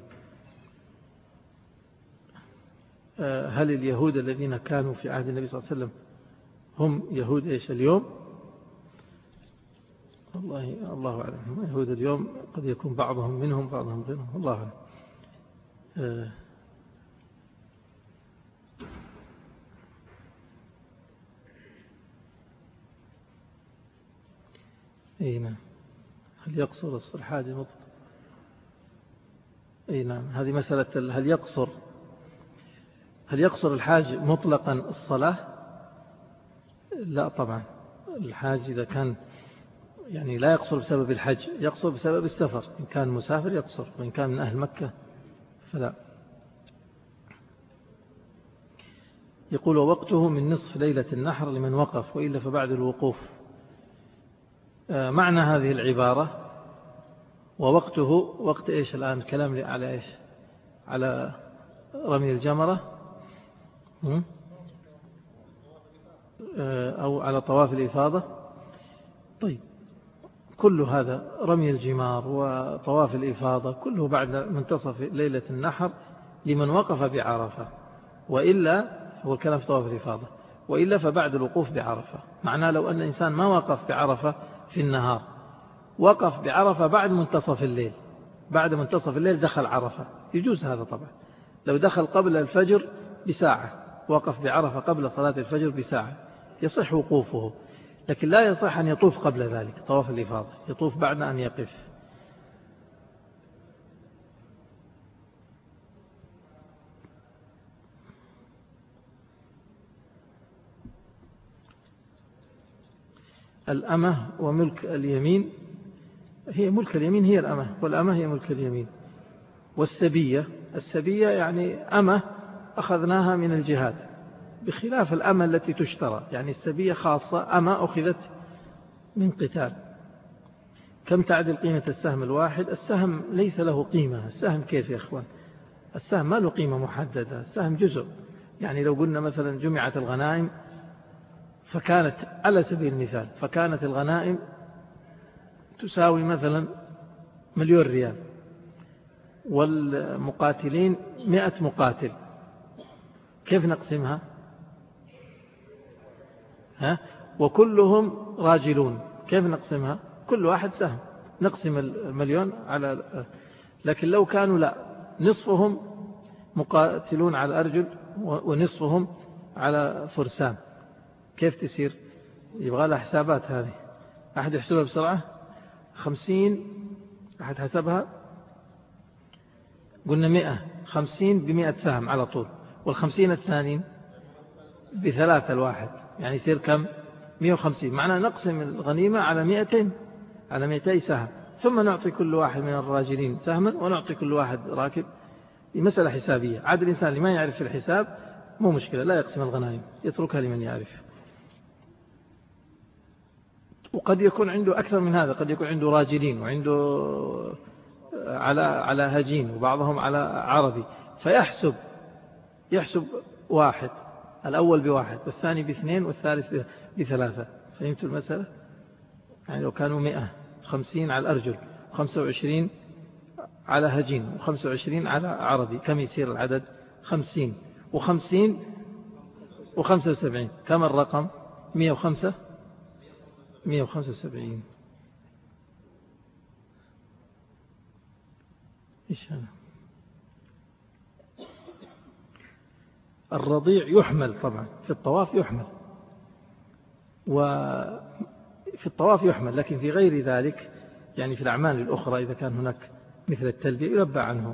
Speaker 2: هل اليهود الذين كانوا في عهد النبي صلى الله عليه وسلم هم يهود إيش اليوم؟ الله أعلم. يهود اليوم قد يكون بعضهم منهم بعضهم غيرهم، الله أعلم. نعم. هل يقصر الحاج مطلق؟ نعم. هذه مسألة هل يقصر الحاج مطلقا الصلاة؟ لا طبعا. الحاج إذا كان يعني لا يقصر بسبب الحج، يقصر بسبب السفر. إن كان مسافر يقصر، وإن كان من أهل مكة فلا. يقول: ووقته من نصف ليلة النحر لمن وقف، وإلا فبعد الوقوف. معنى هذه العبارة ووقته وقت إيش الآن؟ الكلام على إيش؟ على رمي الجمرة أو على طواف الإفاضة؟ طيب كل هذا رمي الجمار وطواف الإفاضة كله بعد منتصف ليلة النحر لمن وقف بعرفة، وإلا هو الكلام في طواف الإفاضة، وإلا فبعد الوقوف بعرفة. معناه لو أن الإنسان ما وقف بعرفة في النهار، وقف بعرفة بعد منتصف الليل، بعد منتصف الليل دخل عرفة، يجوز هذا طبعا. لو دخل قبل الفجر بساعة، وقف بعرفة قبل صلاة الفجر بساعة، يصح وقوفه. لكن لا يصح أن يطوف قبل ذلك طواف الإفاضة، يطوف بعد أن يقف. الأمة وملك اليمين، هي ملك اليمين هي الأمة، والأمة هي ملك اليمين. السبية يعني أمة أخذناها من الجهاد، بخلاف الأمة التي تشترى. يعني السبية خاصة، أمة أخذت من قتال. كم تعدل قيمة السهم الواحد؟ السهم ليس له قيمة. السهم كيف يا أخوان؟ السهم ما له قيمة محددة، السهم جزء. يعني لو قلنا مثلا جمعت الغنائم، فكانت على سبيل المثال فكانت الغنائم تساوي مثلا 1,000,000 ريال، والمقاتلين 100 مقاتل، كيف نقسمها؟ وكلهم راجلون، كيف نقسمها؟ كل واحد سهم، نقسم 1,000,000 على. لكن لو كانوا لا، نصفهم مقاتلون على الأرجل ونصفهم على فرسان، كيف تسير؟ يبغى لها حسابات هذه. أحد يحسبها بسرعة؟ 50 أحد حسبها؟ قلنا 100، 50 ب100 سهم على طول، وال50 الثانيين ب3 الواحد، يعني يصير كم؟ 150 معناه نقسم الغنيمة على 200 على 200 سهم، ثم نعطي كل واحد من الراجلين سهما ونعطي كل واحد راكب. مسألة حسابية، عاد الإنسان اللي ما يعرف في الحساب مو مشكلة، لا يقسم الغنائم، يتركها لمن يعرف. وقد يكون عنده أكثر من هذا، قد يكون عنده راجلين وعنده على هجين وبعضهم على عربي، يحسب واحد، الأول بواحد والثاني باثنين والثالث بثلاثة. فهمتوا المسألة؟ يعني لو كانوا 150 على الأرجل 25 على هجين و25 على عربي، كم يصير العدد؟ 50 و50 و75، كم الرقم؟ 105 175. إيش هذا؟ الرضيع يحمل طبعا في الطواف يحمل، وفي الطواف يحمل، لكن في غير ذلك يعني في الأعمال الأخرى إذا كان هناك مثل التلبية ينبى عنه.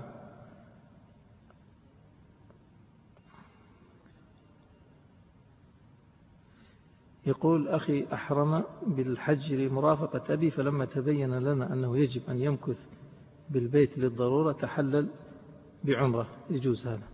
Speaker 2: يقول أخي أحرم بالحج لمرافقة أبي، فلما تبين لنا أنه يجب أن يمكث بالبيت للضرورة تحلل بعمرة، يجوز هذا.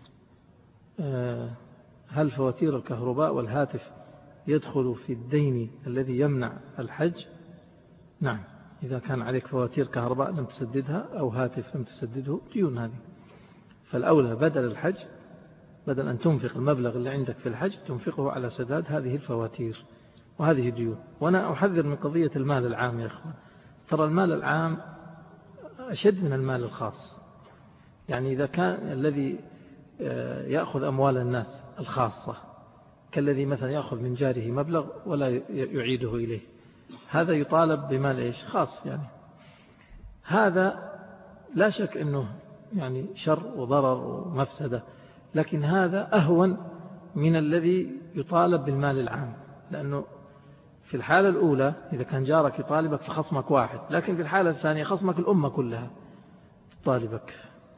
Speaker 2: هل فواتير الكهرباء والهاتف يدخل في الدين الذي يمنع الحج؟ نعم، إذا كان عليك فواتير كهرباء لم تسددها أو هاتف لم تسدده ديون هذه، فالأولى بدل الحج، بدل أن تنفق المبلغ اللي عندك في الحج تنفقه على سداد هذه الفواتير وهذه الديون. وأنا أحذر من قضية المال العام يا أخوان، ترى المال العام أشد من المال الخاص. يعني إذا كان الذي يأخذ أموال الناس الخاصة كالذي مثلا يأخذ من جاره مبلغ ولا يعيده إليه، هذا يطالب بمال إيش؟ خاص. يعني هذا لا شك أنه يعني شر وضرر ومفسدة، لكن هذا أهون من الذي يطالب بالمال العام، لأنه في الحالة الأولى إذا كان جارك يطالبك فخصمك واحد، لكن في الحالة الثانية خصمك الأمة كلها تطالبك.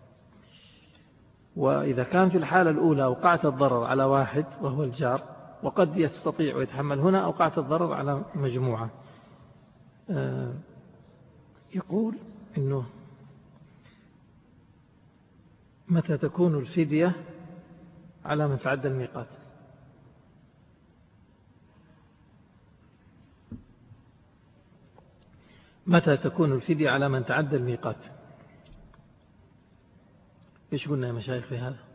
Speaker 2: وإذا كان في الحالة الأولى أوقعت الضرر على واحد وهو الجار وقد يستطيع ويتحمل، هنا أوقعت الضرر على مجموعة. يقول إنه متى تكون الفدية على من تعدى الميقات؟ متى تكون الفدية على من تعدى الميقات؟ إيش قلنا يا مشايخ في هذا؟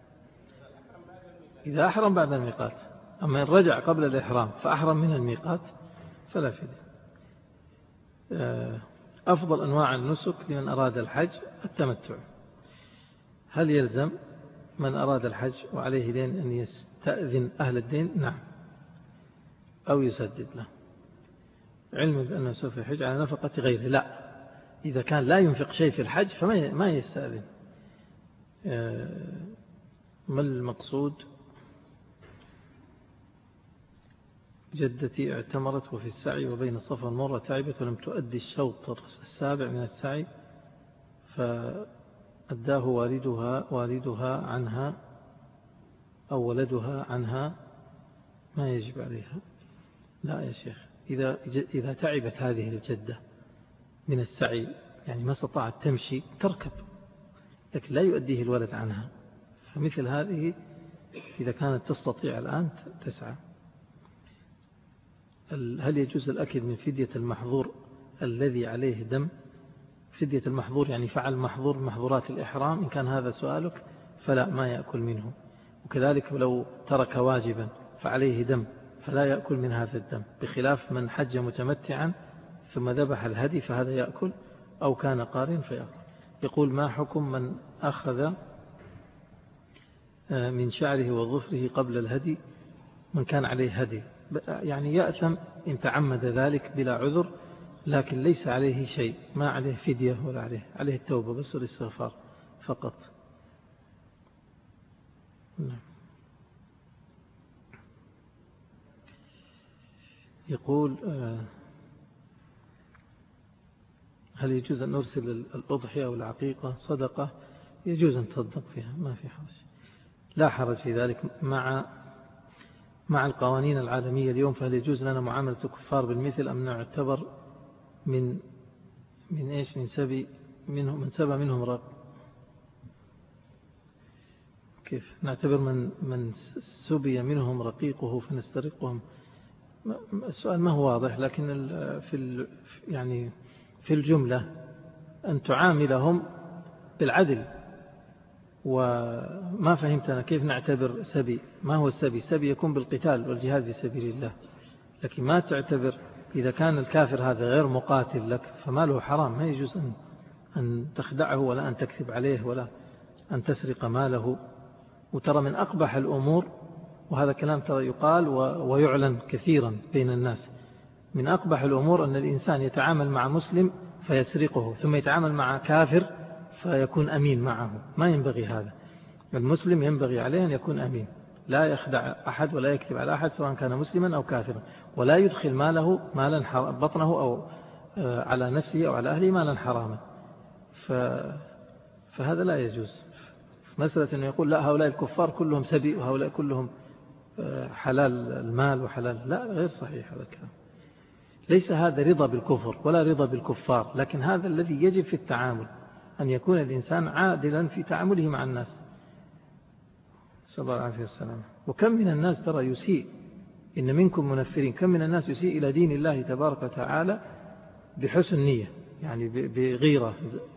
Speaker 2: إذا أحرم بعد الميقات، أما إن رجع قبل الإحرام فأحرم من الميقات فلا فدية. أفضل أنواع النسك لمن أراد الحج التمتع. هل يلزم من أراد الحج وعليه دين أن يستأذن أهل الدين؟ نعم، أو يسدد له، علم بأنه سوف يحج على نفقة غيره. لا، إذا كان لا ينفق شيء في الحج فما يستأذن. ما المقصود؟ جدتي اعتمرت وفي السعي وبين الصفا والمروة تعبت ولم تؤدي الشوط السابع من السعي، فأداه والدها عنها أو ولدها عنها، ما يجب عليها. لا يا شيخ، إذا تعبت هذه الجدة من السعي يعني ما استطاعت تمشي تركب، لكن لا يؤديه الولد عنها، فمثل هذه إذا كانت تستطيع الآن تسعى. هل يجوز الأكل من فدية المحظور الذي عليه دم؟ فدية المحظور يعني فعل محظور من محظورات الإحرام، إن كان هذا سؤالك فلا، ما يأكل منه. وكذلك لو ترك واجبا فعليه دم فلا يأكل من هذا الدم، بخلاف من حج متمتعا ثم ذبح الهدي فهذا يأكل، أو كان قارن فيأكل. يقول ما حكم من أخذ من شعره وظفره قبل الهدي من كان عليه هدي؟ يعني يأثم إن تعمد ذلك بلا عذر، لكن ليس عليه شيء، ما عليه فدية ولا عليه التوبة بس والاستغفار فقط. يقول هل يجوز أن نرسل الأضحية والعقيقة صدقة؟ يجوز أن تصدق فيها، ما في حرج، لا حرج في ذلك، مع القوانين العالمية اليوم، فهل يجوز لنا معاملة الكفار بالمثل أم نعتبر من إيش من سبي منهم رق؟ كيف نعتبر من سبي منهم رقيقه فنسترقهم؟ السؤال ما هو واضح، لكن يعني في الجملة أن تعاملهم بالعدل. وما فهمت أنا كيف نعتبر سبي. ما هو السبي؟ سبي يكون بالقتال والجهاد في سبيل الله، لكن ما تعتبر إذا كان الكافر هذا غير مقاتل لك فماله حرام، ما يجوز أن تخدعه ولا أن تكذب عليه ولا أن تسرق ماله. وترى من أقبح الأمور، وهذا كلام ترى يقال ويعلن كثيرا بين الناس، من أقبح الأمور أن الإنسان يتعامل مع مسلم فيسرقه، ثم يتعامل مع كافر فيكون أمين معه. ما ينبغي هذا. المسلم ينبغي عليه أن يكون أمين، لا يخدع أحد ولا يكذب على أحد سواء كان مسلما أو كافرا، ولا يدخل مالا بطنه أو على نفسه أو على أهله مالا حراما. فهذا لا يجوز. مسألة أنه يقول لا هؤلاء الكفار كلهم سبي وهؤلاء كلهم حلال المال وحلال، لا، غير صحيح هذا الكلام. ليس هذا رضا بالكفر ولا رضا بالكفار، لكن هذا الذي يجب في التعامل، أن يكون الإنسان عادلا في تعامله مع الناس. صلى الله عليه وسلم. وكم من الناس ترى يسيء، إن منكم منفرين، كم من الناس يسيء إلى دين الله تبارك وتعالى بحسن نية، يعني بغيرة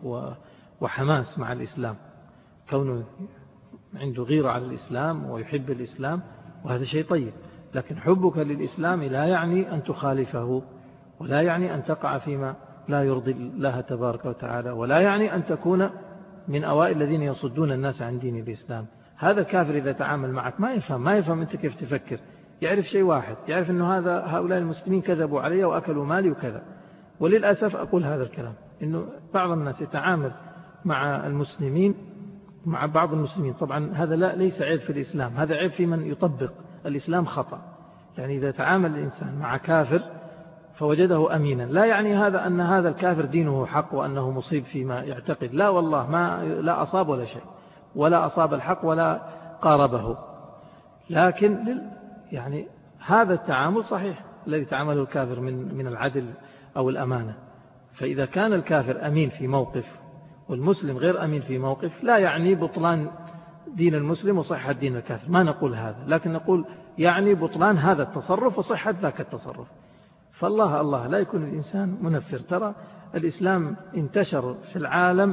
Speaker 2: وحماس مع الإسلام، كونه عنده غيرة على الإسلام ويحب الإسلام، وهذا شيء طيب. لكن حبك للإسلام لا يعني أن تخالفه، ولا يعني أن تقع فيما لا يرضي الله تبارك وتعالى، ولا يعني أن تكون من أوائل الذين يصدون الناس عن دين الإسلام. هذا الكافر إذا تعامل معك ما يفهم أنت كيف تفكر، يعرف شيء واحد، يعرف أنه هؤلاء المسلمين كذبوا علي وأكلوا مالي وكذا. وللأسف أقول هذا الكلام، أنه بعض الناس يتعامل مع المسلمين، مع بعض المسلمين، طبعا هذا ليس عيب في الإسلام، هذا عيب في من يطبق الإسلام خطأ. يعني إذا تعامل الإنسان مع كافر فوجده أمينا، لا يعني هذا أن هذا الكافر دينه حق وأنه مصيب فيما يعتقد، لا والله، لا أصاب ولا شيء، ولا أصاب الحق ولا قاربه. لكن يعني هذا التعامل صحيح الذي تعامله الكافر من العدل أو الأمانة. فإذا كان الكافر أمين في موقف والمسلم غير أمين في موقف، لا يعني بطلان دين المسلم وصحة دين الكافر، ما نقول هذا، لكن نقول يعني بطلان هذا التصرف وصحة ذاك التصرف. فالله لا يكون الإنسان منفر. ترى الإسلام انتشر في العالم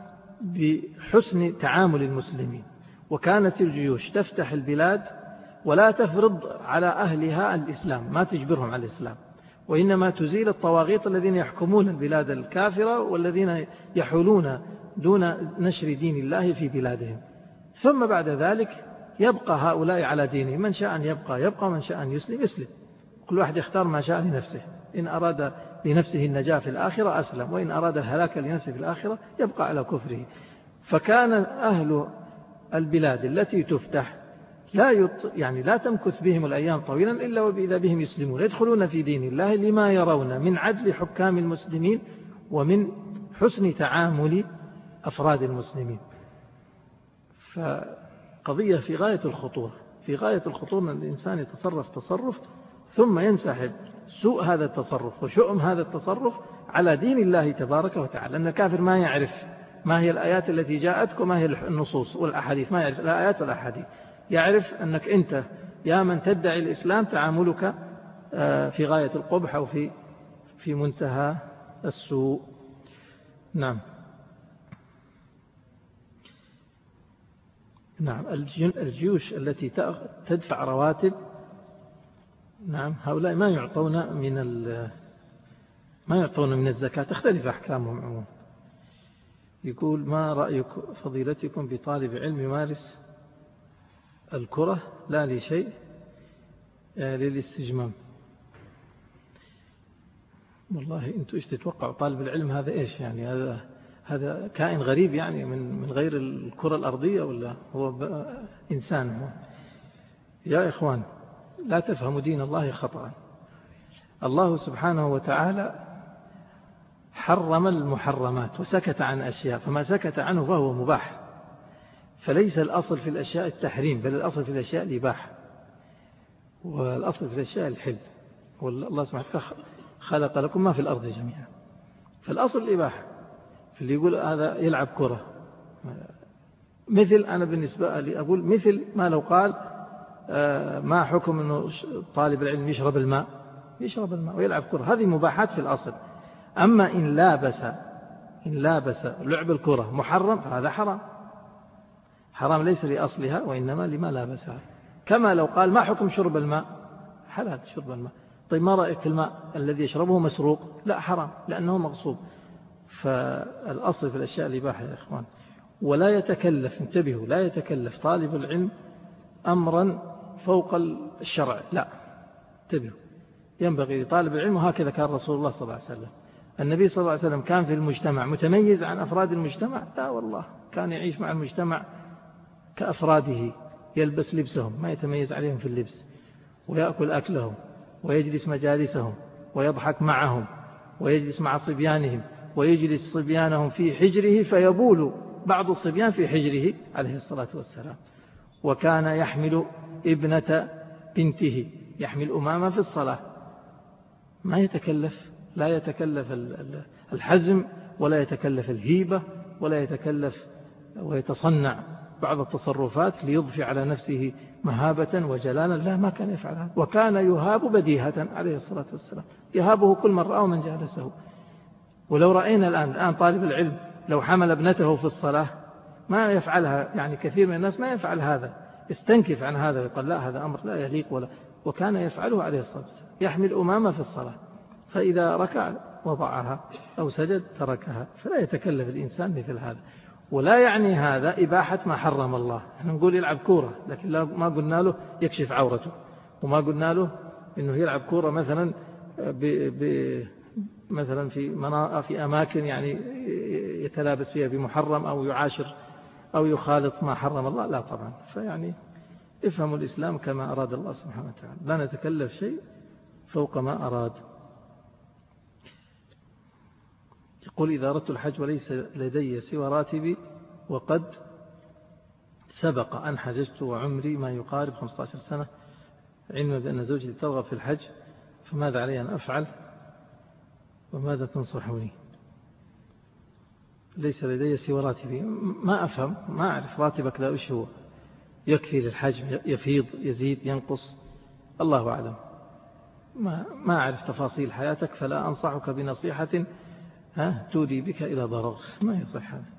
Speaker 2: بحسن تعامل المسلمين، وكانت الجيوش تفتح البلاد ولا تفرض على أهلها الإسلام، ما تجبرهم على الإسلام، وإنما تزيل الطواغيت الذين يحكمون البلاد الكافرة والذين يحولون دون نشر دين الله في بلادهم. ثم بعد ذلك يبقى هؤلاء على دينهم، من شاء أن يبقى من شاء أن يسلم. كل واحد يختار ما شاء لنفسه، إن أراد لنفسه النجاة في الآخرة أسلم، وإن أراد الهلاك لنفسه في الآخرة يبقى على كفره. فكان أهل البلاد التي تفتح لا تمكث بهم الأيام طويلا إلا وإذا بهم يسلمون، يدخلون في دين الله لما يرون من عدل حكام المسلمين ومن حسن تعامل أفراد المسلمين. فقضية في غاية الخطورة أن الإنسان يتصرف تصرف ثم ينسحب سوء هذا التصرف وشؤم هذا التصرف على دين الله تبارك وتعالى. أن الكافر ما يعرف ما هي الآيات التي جاءتك وما هي النصوص والأحاديث، ما يعرف الآيات والأحاديث، يعرف أنك أنت يا من تدعي الإسلام تعاملك في غاية القبح أو في منتهى السوء. نعم. الجيوش التي تدفع رواتب، نعم، هؤلاء ما يعطون من الزكاة، تختلف أحكامهم عموما. يقول ما رأيك فضيلتكم بطالب علم يمارس الكرة لا لشيء للاستجمام؟ والله أنتوا إيش تتوقعوا؟ طالب العلم هذا إيش يعني؟ هذا كائن غريب يعني من غير الكرة الأرضية، ولا هو إنسان هو؟ يا إخوان، لا تفهموا دين الله خطأ. الله سبحانه وتعالى حرم المحرمات وسكت عن أشياء، فما سكت عنه فهو مباح. فليس الأصل في الأشياء التحريم، بل الأصل في الأشياء الإباحة. والأصل في الأشياء الحل، والله سبحانه وتعالى خلق لكم ما في الأرض جميعا، فالأصل الإباحة. فاللي يقول هذا يلعب كرة، مثل أنا بالنسبة لي أقول مثل ما لو قال ما حكم أنه طالب العلم يشرب الماء ويلعب كرة، هذه مباحات في الأصل. أما إن لابس لعب الكرة محرم فهذا حرام ليس لأصلها وإنما لما لابسها. كما لو قال ما حكم شرب الماء، حلال شرب الماء. طيب ما رأيك في الماء الذي يشربه مسروق؟ لا حرام لأنه مغصوب. فالأصل في الأشياء الإباحة يا إخوان. ولا يتكلف، انتبهوا، لا يتكلف طالب العلم أمرا فوق الشرع، لا، انتبهوا، ينبغي لطالب العلم. وهكذا كان رسول الله صلى الله عليه وسلم. النبي صلى الله عليه وسلم كان في المجتمع متميز عن أفراد المجتمع؟ لا والله، كان يعيش مع المجتمع كأفراده، يلبس لبسهم ما يتميز عليهم في اللبس، ويأكل أكلهم، ويجلس مجالسهم، ويضحك معهم، ويجلس مع صبيانهم، ويجلس صبيانهم في حجره فيبول بعض الصبيان في حجره عليه الصلاة والسلام. وكان يحمل ابنة بنته، يحمل أمامة في الصلاة، ما يتكلف، لا يتكلف الحزم، ولا يتكلف الهيبة، ولا يتكلف ويتصنع بعض التصرفات ليضفي على نفسه مهابة وجلالا، لا، ما كان يفعل هذا. وكان يهاب بديهة عليه الصلاة والسلام، يهابه كل من رأى من جالسه. ولو رأينا الآن طالب العلم لو حمل ابنته في الصلاة ما يفعلها، يعني كثير من الناس ما يفعل هذا، يستنكف عن هذا ويقول لا هذا أمر لا يليق، وكان يفعله عليه الصلاة والسلام، يحمل أمامة في الصلاة، فإذا ركع وضعها أو سجد تركها. فلا يتكلف الإنسان مثل هذا. ولا يعني هذا إباحة ما حرم الله. احنا نقول يلعب كورة، لكن ما قلنا له يكشف عورته، وما قلنا له إنه يلعب كورة مثلا مثلا في أماكن يعني يتلابس فيها بمحرم أو يعاشر أو يخالط ما حرم الله، لا طبعا. فيعني افهموا الإسلام كما أراد الله سبحانه وتعالى، لا نتكلف شيء فوق ما أراد. يقول إذا أردت الحج وليس لدي سوى راتبي وقد سبق أن حججت وعمري ما يقارب 15 سنة، علما بأن زوجتي ترغب في الحج، فماذا علي أن أفعل وماذا تنصحوني؟ ليس لدي سوى راتبي، ما أفهم، ما أعرف راتبك لا إيش هو، يكفي للحج، يفيض، يزيد، ينقص، الله أعلم. ما أعرف تفاصيل حياتك، فلا أنصحك بنصيحة تودي بك إلى ضرر، ما يصح هذا.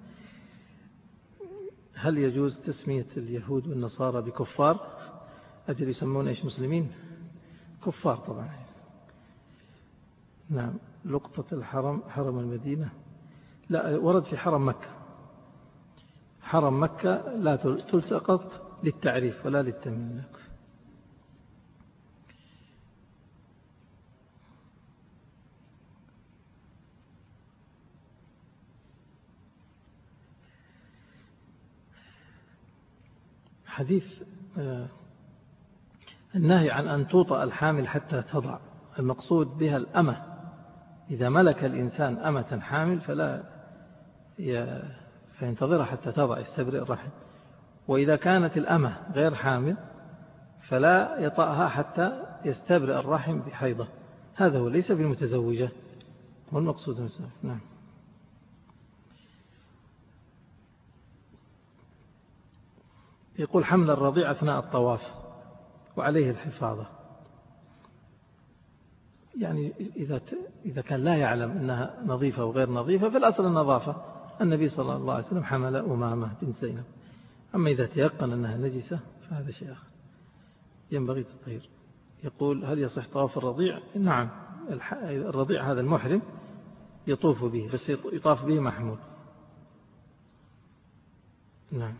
Speaker 2: هل يجوز تسمية اليهود والنصارى بكفار؟ أجل يسمون إيش مسلمين؟ كفار طبعا. نعم. لقطة الحرم، حرم المدينة، لا، ورد في حرم مكة. حرم مكة لا تلتقط للتعريف ولا للتملك. حديث النهي عن أن توطأ الحامل حتى تضع، المقصود بها الأمة. إذا ملك الإنسان أمة حامل فينتظرها حتى تضع، يستبرئ الرحم. وإذا كانت الأمة غير حامل فلا يطأها حتى يستبرئ الرحم بحيضة. هذا هو، ليس بالمتزوجة، هو المقصود المسلم. نعم. يقول حمل الرضيع أثناء الطواف وعليه الحفاظة، يعني إذا كان لا يعلم أنها نظيفة وغير نظيفة فالأصل النظافة. النبي صلى الله عليه وسلم حمل أمامة بنت زينب. أما إذا تيقن أنها نجسة فهذا شيء آخر، ينبغي تطهير. يقول هل يصح طواف الرضيع؟ نعم، الرضيع هذا المحرم يطوف به، بس يطاف به محمول. نعم.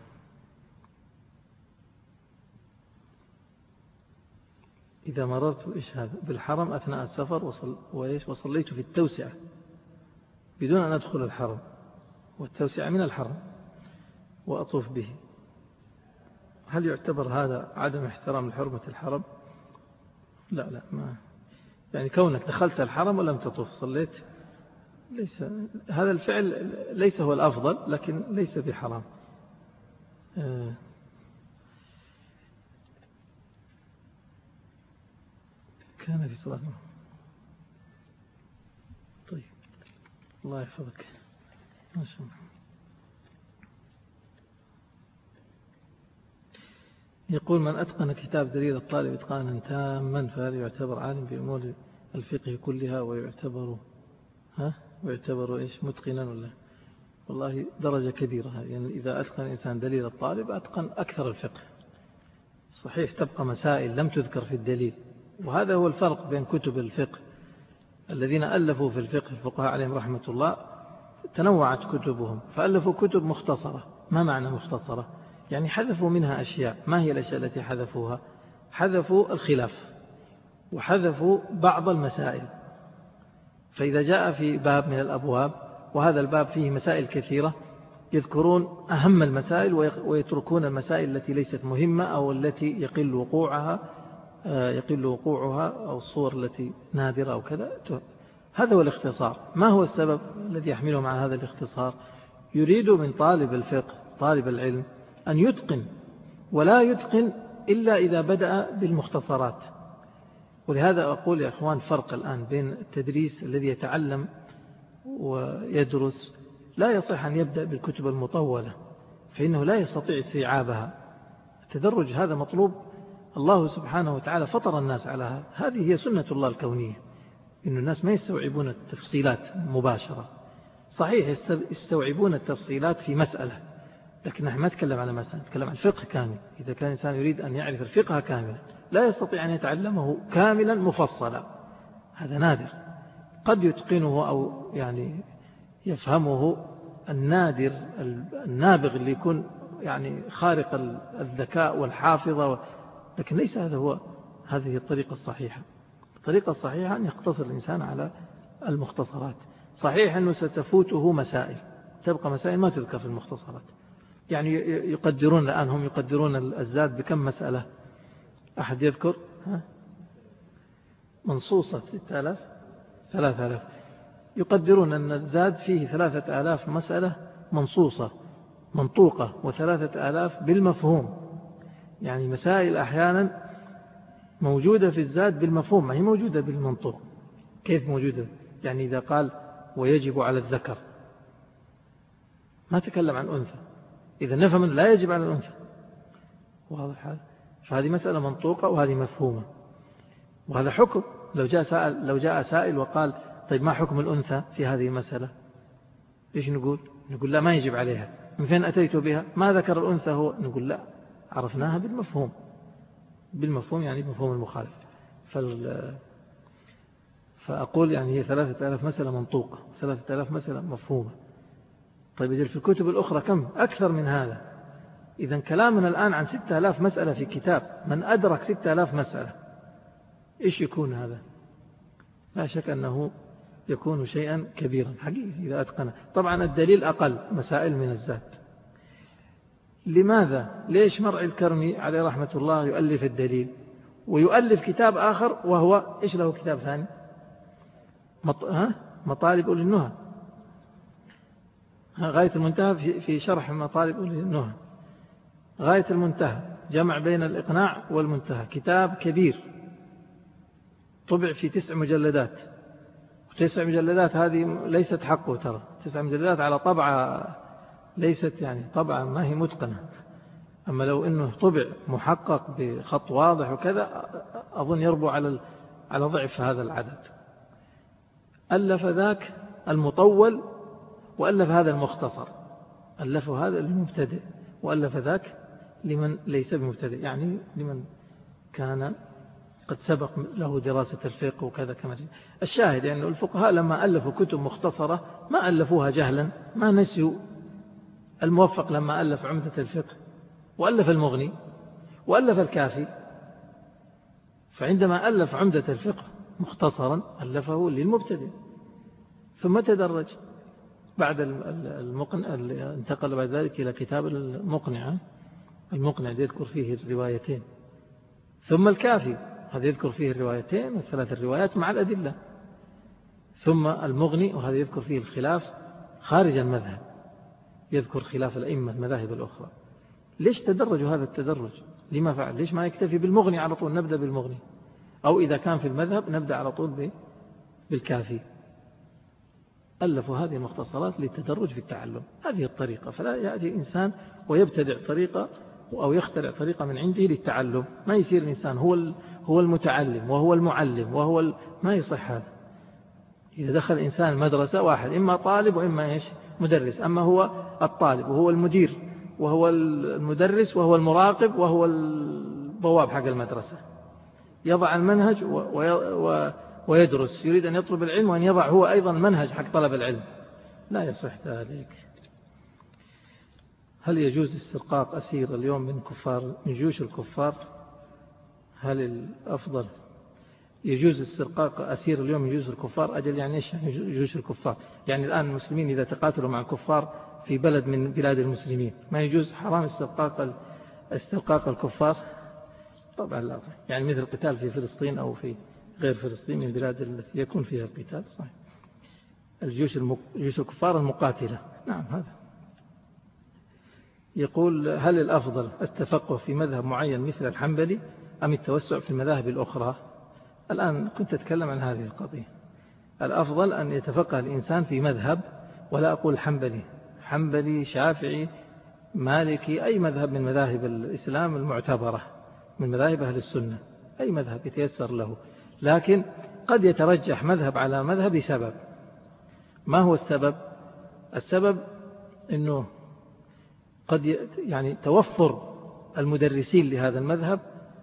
Speaker 2: إذا مررت إيش هذا بالحرم أثناء السفر وصليت في التوسعة بدون أن أدخل الحرم، والتوسعة من الحرم، وأطوف به، هل يعتبر هذا عدم احترام لحرمة الحرم؟ لا، ما يعني كونك دخلت الحرم ولم تطوف صليت، ليس هذا الفعل ليس هو الأفضل، لكن ليس بحرام. كان في صلاة. طيب الله يحفظك ما شاء الله. يقول من أتقن كتاب دليل الطالب إتقانا تاما فهل يعتبر عالم بأمور الفقه كلها ويعتبر إيش متقنا ولا؟ والله درجة كبيرة، يعني إذا أتقن الإنسان دليل الطالب أتقن أكثر الفقه. صحيح تبقى مسائل لم تذكر في الدليل، وهذا هو الفرق بين كتب الفقه. الذين ألفوا في الفقه الفقهاء عليهم رحمة الله تنوعت كتبهم، فألفوا كتب مختصرة. ما معنى مختصرة؟ يعني حذفوا منها أشياء. ما هي الأشياء التي حذفوها؟ حذفوا الخلاف وحذفوا بعض المسائل. فإذا جاء في باب من الأبواب وهذا الباب فيه مسائل كثيرة يذكرون أهم المسائل ويتركون المسائل التي ليست مهمة أو التي يقل وقوعها أو الصور التي نادرة أو كذا. هذا هو الاختصار. ما هو السبب الذي يحملهم على هذا الاختصار؟ يريد من طالب الفقه طالب العلم أن يتقن، ولا يتقن إلا إذا بدأ بالمختصرات. ولهذا أقول يا أخوان فرق الآن بين التدريس الذي يتعلم ويدرس لا يصح أن يبدأ بالكتب المطولة فإنه لا يستطيع استيعابها. التدرج هذا مطلوب. الله سبحانه وتعالى فطر الناس على هذا. هذه هي سنة الله الكونية، إن الناس ما يستوعبون التفصيلات مباشرة. صحيح يستوعبون التفصيلات في مسألة، لكن نحن ما نتكلم على مسألة، نتكلم عن الفقه كامل. إذا كان الإنسان يريد أن يعرف الفقه كاملا لا يستطيع أن يتعلمه كاملا مفصلا، هذا نادر. قد يتقنه أو يعني يفهمه النادر النابغ اللي يكون يعني خارق الذكاء والحافظة، لكن ليس هذه الطريقة الصحيحة. الطريقة الصحيحة أن يقتصر الإنسان على المختصرات. صحيح أنه ستفوته مسائل، تبقى مسائل ما تذكر في المختصرات. يعني يقدرون الآن هم يقدرون الزاد بكم مسألة؟ أحد يذكر؟ منصوصة 6000 3000. يقدرون أن الزاد فيه 3000 مسألة منصوصة منطوقة و3000 بالمفهوم. يعني مسائل أحيانا موجودة في الزاد بالمفهوم ما هي موجودة بالمنطوق. كيف موجودة؟ يعني إذا قال ويجب على الذكر ما تكلم عن أنثى، إذا نفهم لا يجب على الأنثى، واضح هذا؟ فهذه مسألة منطوقة وهذه مفهومة، وهذا حكم. لو جاء سائل وقال طيب ما حكم الأنثى في هذه المسألة؟ إيش نقول لا ما يجب عليها. من فين أتيت بها؟ ما ذكر الأنثى هو. نقول لا، عرفناها بالمفهوم يعني بمفهوم المخالف. فأقول يعني هي 3000 مسألة منطوقة 3000 مسألة مفهومة. طيب إذا في الكتب الأخرى كم؟ أكثر من هذا. إذن كلامنا الآن عن 6000 مسألة في كتاب. من أدرك 6000 مسألة إيش يكون هذا؟ لا شك أنه يكون شيئا كبيرا حقيقي إذا أتقنه. طبعا الدليل أقل مسائل من الزاد. لماذا؟ ليش مرعي الكرمي عليه رحمة الله يؤلف الدليل ويؤلف كتاب آخر وهو إيش له كتاب ثاني؟ مطالب أولي النهى. غاية المنتهى في شرح مطالب أولي النهى. غاية المنتهى جمع بين الإقناع والمنتهى، كتاب كبير طبع في 9 مجلدات. 9 مجلدات هذه ليست حقه، ترى 9 مجلدات على طبعة ليست يعني طبعة ما هي متقنة. أما لو أنه طبع محقق بخط واضح وكذا أظن يربو على ضعف هذا العدد. ألف ذاك المطول وألف هذا المختصر. ألف هذا للمبتدئ وألف ذاك لمن ليس بمبتدئ، يعني لمن كان قد سبق له دراسة الفقه وكذا كما جاء. الشاهد يعني الفقهاء لما ألفوا كتب مختصرة ما ألفوها جهلا، ما نسيوا. الموفق لما ألف عمدة الفقه وألف المغني وألف الكافي، فعندما ألف عمدة الفقه مختصرا ألفه للمبتدئ، ثم تدرج بعد المقنع انتقل بعد ذلك إلى كتاب المقنع يذكر فيه الروايتين، ثم الكافي هذا يذكر فيه الروايتين والثلاث الروايات مع الأدلة، ثم المغني وهذا يذكر فيه الخلاف خارج المذهب، يذكر خلاف الأئمة المذاهب الأخرى. ليش تدرجوا هذا التدرج؟ لما فعل؟ ليش ما يكتفي بالمغني على طول؟ نبدأ بالمغني أو إذا كان في المذهب نبدأ على طول بالكافي. ألفوا هذه المختصرات للتدرج في التعلم، هذه الطريقة. فلا يأتي إنسان ويبتدع طريقة أو يخترع طريقة من عنده للتعلم، ما يصير الإنسان هو المتعلم وهو المعلم ما يصح هذا. إذا دخل الإنسان المدرسة واحد إما طالب وإما مدرس، أما هو الطالب وهو المدير وهو المدرس وهو المراقب وهو البواب حق المدرسة، يضع المنهج ويدرس، يريد أن يطلب العلم وأن يضع هو أيضا منهج حق طلب العلم، لا يصح ذلك. هل يجوز استرقاق أسير اليوم من جيوش الكفار؟ هل الأفضل يجوز استرقاق أسير اليوم من جيوش الكفار؟ أجل يعني إيش جيوش الكفار؟ يعني الآن المسلمين إذا تقاتلوا مع الكفار في بلد من بلاد المسلمين ما يجوز حرام استرقاق الكفار؟ طبعا لا، يعني مثل القتال في فلسطين أو في غير فلسطين من البلاد التي يكون فيها القتال، صحيح. جيوش الكفار المقاتلة، نعم. هذا يقول هل الأفضل التفقه في مذهب معين مثل الحنبلي أم التوسع في المذاهب الأخرى؟ الآن كنت أتكلم عن هذه القضية. الأفضل أن يتفقه الإنسان في مذهب، ولا أقول حنبلي شافعي مالكي، أي مذهب من مذاهب الإسلام المعتبرة من مذاهب أهل السنة، أي مذهب يتيسر له. لكن قد يترجح مذهب على مذهب لسبب. ما هو السبب؟ السبب أنه قد يعني توفر المدرسين لهذا المذهب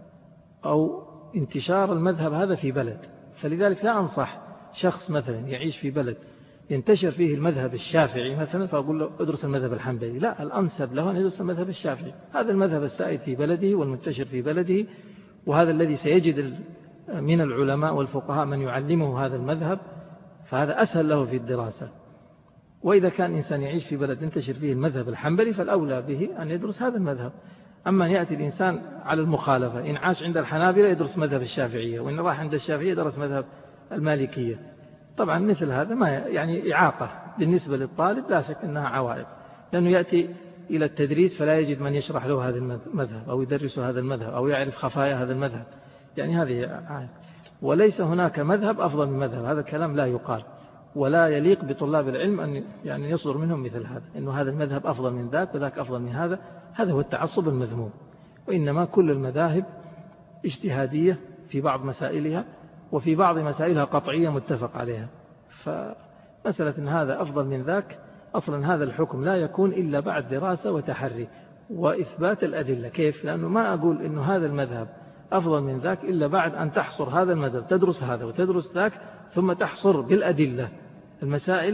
Speaker 2: أو انتشار المذهب هذا في بلد. فلذلك لا أنصح شخص مثلا يعيش في بلد ينتشر فيه المذهب الشافعي مثلا فأقول له ادرس المذهب الحنبلي، لا، الأنسب له أن يدرس المذهب الشافعي. هذا المذهب السائد في بلده والمنتشر في بلده، وهذا الذي سيجد من العلماء والفقهاء من يعلمه هذا المذهب، فهذا أسهل له في الدراسة. وإذا كان إنسان يعيش في بلد ينتشر فيه المذهب الحنبلي فالأولى به أن يدرس هذا المذهب. أما أن يأتي الإنسان على المخالفة، إن عاش عند الحنابلة يدرس مذهب الشافعية، وإن راح عند الشافعية يدرس مذهب المالكية. طبعا مثل هذا ما يعني إعاقة بالنسبة للطالب، لا شك أنها عوائق، لأنه يأتي إلى التدريس فلا يجد من يشرح له هذا المذهب أو يدرس هذا المذهب أو يعرف خفايا هذا المذهب، يعني هذه عائق. وليس هناك مذهب أفضل من مذهب، هذا الكلام لا يقال ولا يليق بطلاب العلم أن يعني يصدر منهم مثل هذا، إنه هذا المذهب أفضل من ذاك وذاك أفضل من هذا. هذا هو التعصب المذموم. وإنما كل المذاهب اجتهادية في بعض مسائلها، وفي بعض مسائلها قطعية متفق عليها. فمسألة إن هذا أفضل من ذاك، أصلا هذا الحكم لا يكون إلا بعد دراسة وتحري وإثبات الأدلة. كيف؟ لأنه ما أقول إنه هذا المذهب أفضل من ذاك إلا بعد أن تحصر هذا المذهب، تدرس هذا وتدرس ذاك، ثم تحصر بالأدلة المسائل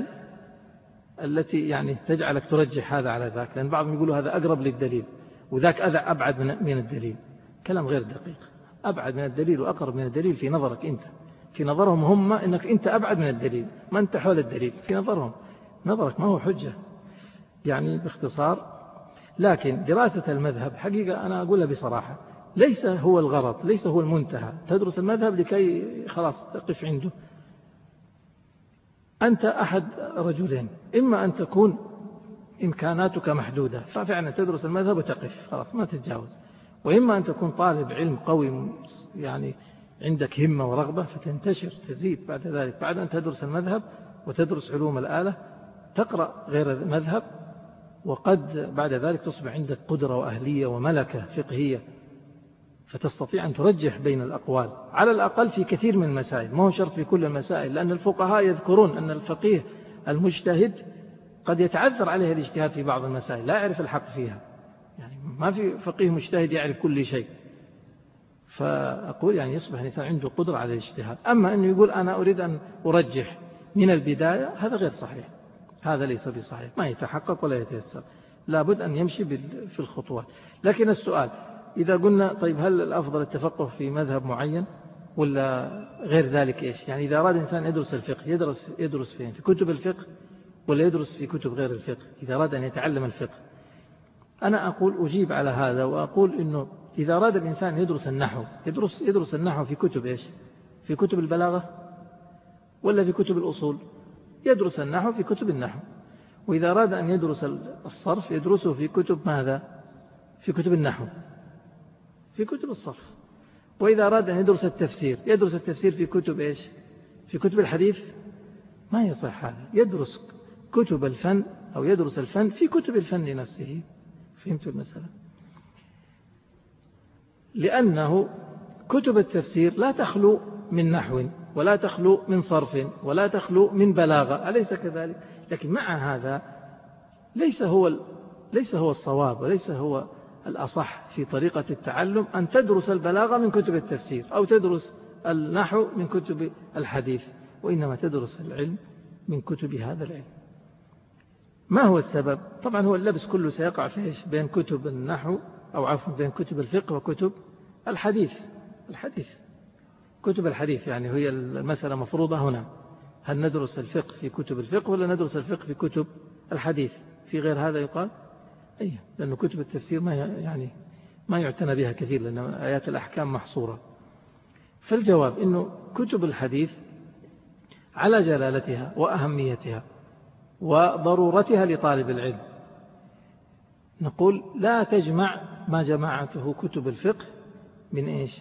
Speaker 2: التي يعني تجعلك ترجح هذا على ذاك، لأن بعضهم يقولوا هذا أقرب للدليل وذاك أبعد من الدليل. كلام غير دقيق. أبعد من الدليل وأقرب من الدليل في نظرك أنت، في نظرهم هم إنك أنت أبعد من الدليل، ما أنت حول الدليل في نظرهم. نظرك ما هو حجة يعني باختصار. لكن دراسة المذهب حقيقة أنا أقولها بصراحة ليس هو الغرض، ليس هو المنتهى. تدرس المذهب لكي خلاص تقف عنده. أنت أحد رجلين، إما أن تكون إمكاناتك محدودة ففعلا تدرس المذهب وتقف خلاص ما تتجاوز، وإما أن تكون طالب علم قوي يعني عندك همة ورغبة فتنتشر تزيد بعد ذلك، بعد أن تدرس المذهب وتدرس علوم الآلة تقرأ غير المذهب، وقد بعد ذلك تصبح عندك قدرة وأهلية وملكة فقهية فتستطيع أن ترجح بين الأقوال على الأقل في كثير من المسائل، ما هو شرط في كل المسائل، لأن الفقهاء يذكرون أن الفقيه المجتهد قد يتعذر عليه الاجتهاد في بعض المسائل لا يعرف الحق فيها، يعني ما في فقيه مجتهد يعرف كل شيء. فأقول يعني يصبح الإنسان عنده قدرة على الاجتهاد. أما أنه يقول أنا أريد أن أرجح من البداية هذا غير صحيح، هذا ليس بصحيح، ما يتحقق ولا يتيسر، لابد أن يمشي في الخطوات. لكن السؤال إذا قلنا طيب هل الأفضل التفقه في مذهب معين ولا غير ذلك إيش؟ يعني إذا أراد إنسان يدرس الفقه يدرس فين؟ في كتب الفقه ولا يدرس في كتب غير الفقه؟ إذا أراد أن يتعلم الفقه أنا أقول أجيب على هذا وأقول إنه إذا أراد الإنسان يدرس النحو يدرس النحو في كتب إيش؟ في كتب البلاغة ولا في كتب الأصول؟ يدرس النحو في كتب النحو. وإذا أراد أن يدرس الصرف يدرسه في كتب ماذا؟ في كتب النحو، في كتب الصرف. وإذا أراد أن يدرس التفسير يدرس التفسير في كتب إيش؟ في كتب الحديث؟ ما يصح هذا. يدرس كتب الفن أو يدرس الفن في كتب الفن نفسه. فهمت المسألة؟ لأنه كتب التفسير لا تخلو من نحو ولا تخلو من صرف ولا تخلو من بلاغة، أليس كذلك؟ لكن مع هذا ليس هو الصواب وليس هو الأصح في طريقة التعلم أن تدرس البلاغة من كتب التفسير أو تدرس النحو من كتب الحديث، وإنما تدرس العلم من كتب هذا العلم. ما هو السبب؟ طبعا هو اللبس كله سيقع في إيش؟ بين كتب النحو أو عفوا بين كتب الفقه وكتب الحديث. كتب الحديث يعني هي المسألة مفروضة هنا، هل ندرس الفقه في كتب الفقه ولا ندرس الفقه في كتب الحديث؟ في غير هذا يقال لأن كتب التفسير ما يعتنى بها كثير لأن آيات الأحكام محصورة. فالجواب إنه كتب الحديث على جلالتها وأهميتها وضرورتها لطالب العلم نقول لا تجمع ما جمعته كتب الفقه من إيش؟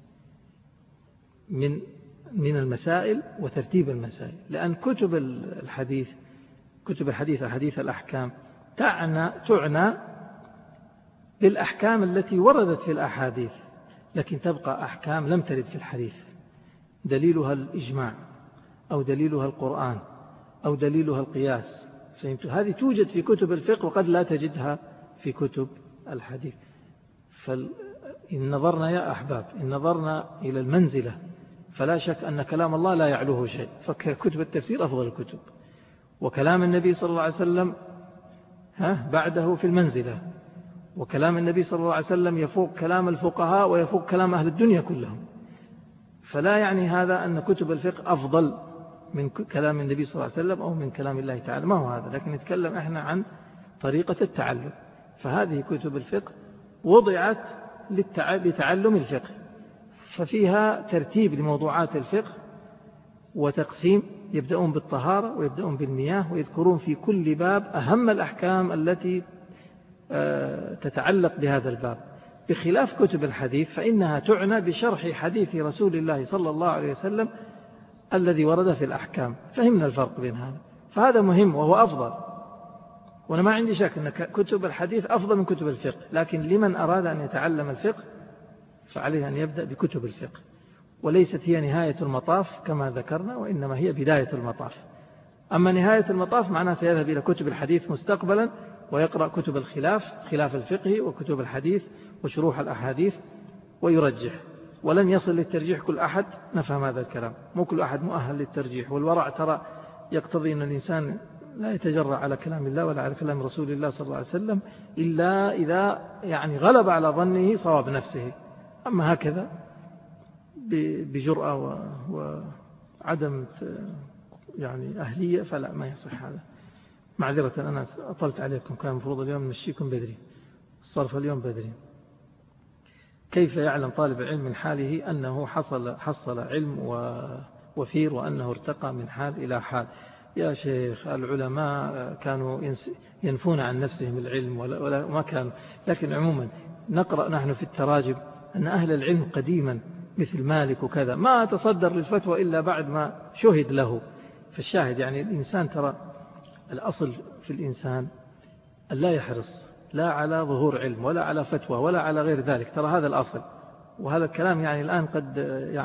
Speaker 2: من المسائل وترتيب المسائل، لأن كتب الحديث أحاديث الأحكام تعنى بالأحكام التي وردت في الأحاديث، لكن تبقى أحكام لم ترد في الحديث، دليلها الإجماع أو دليلها القرآن أو دليلها القياس. فهمت؟ هذه توجد في كتب الفقه وقد لا تجدها في كتب الحديث. إن نظرنا يا أحباب إلى المنزلة فلا شك أن كلام الله لا يعلوه شيء، فكتب التفسير أفضل الكتب، وكلام النبي صلى الله عليه وسلم بعده في المنزلة، وكلام النبي صلى الله عليه وسلم يفوق كلام الفقهاء ويفوق كلام أهل الدنيا كلهم. فلا يعني هذا أن كتب الفقه أفضل من كلام النبي صلى الله عليه وسلم أو من كلام الله تعالى، ما هو هذا، لكن نتكلم إحنا عن طريقة التعلم. فهذه كتب الفقه وضعت لتعلم الفقه، ففيها ترتيب لموضوعات الفقه وتقسيم، يبدأون بالطهارة ويبدأون بالمياه ويذكرون في كل باب أهم الأحكام التي تتعلق بهذا الباب، بخلاف كتب الحديث فإنها تعنى بشرح حديث رسول الله صلى الله عليه وسلم الذي ورد في الأحكام. فهمنا الفرق بين هذا، فهذا مهم وهو أفضل، وأنا ما عندي شك أن كتب الحديث أفضل من كتب الفقه، لكن لمن أراد أن يتعلم الفقه فعليه أن يبدأ بكتب الفقه، وليست هي نهاية المطاف كما ذكرنا، وإنما هي بداية المطاف. أما نهاية المطاف معناه سيذهب إلى كتب الحديث مستقبلا ويقرأ كتب خلاف الفقه وكتب الحديث وشروح الأحاديث ويرجح، ولن يصل للترجيح كل أحد. نفهم هذا الكلام، مو كل أحد مؤهل للترجيح، والورع ترى يقتضي أن الإنسان لا يتجرأ على كلام الله ولا على كلام رسول الله صلى الله عليه وسلم إلا إذا غلب على ظنه صواب نفسه. أما هكذا بجرأة وعدم أهلية فلا، ما يصح هذا. معذرة أنا أطلت عليكم، كان المفروض اليوم نمشيكم بدري، الصرف اليوم بدري. كيف يعلم طالب العلم من حاله أنه حصل علم وفير وأنه ارتقى من حال إلى حال؟ يا شيخ، العلماء كانوا ينفون عن نفسهم العلم ولا ما كانوا، لكن عموما نقرأ نحن في التراجم أن أهل العلم قديما مثل مالك وكذا ما تصدر للفتوى إلا بعد ما شهد له. فالشاهد الإنسان ترى الأصل في الإنسان أن لا يحرص لا على ظهور علم ولا على فتوى ولا على غير ذلك، ترى هذا الأصل. وهذا الكلام الآن قد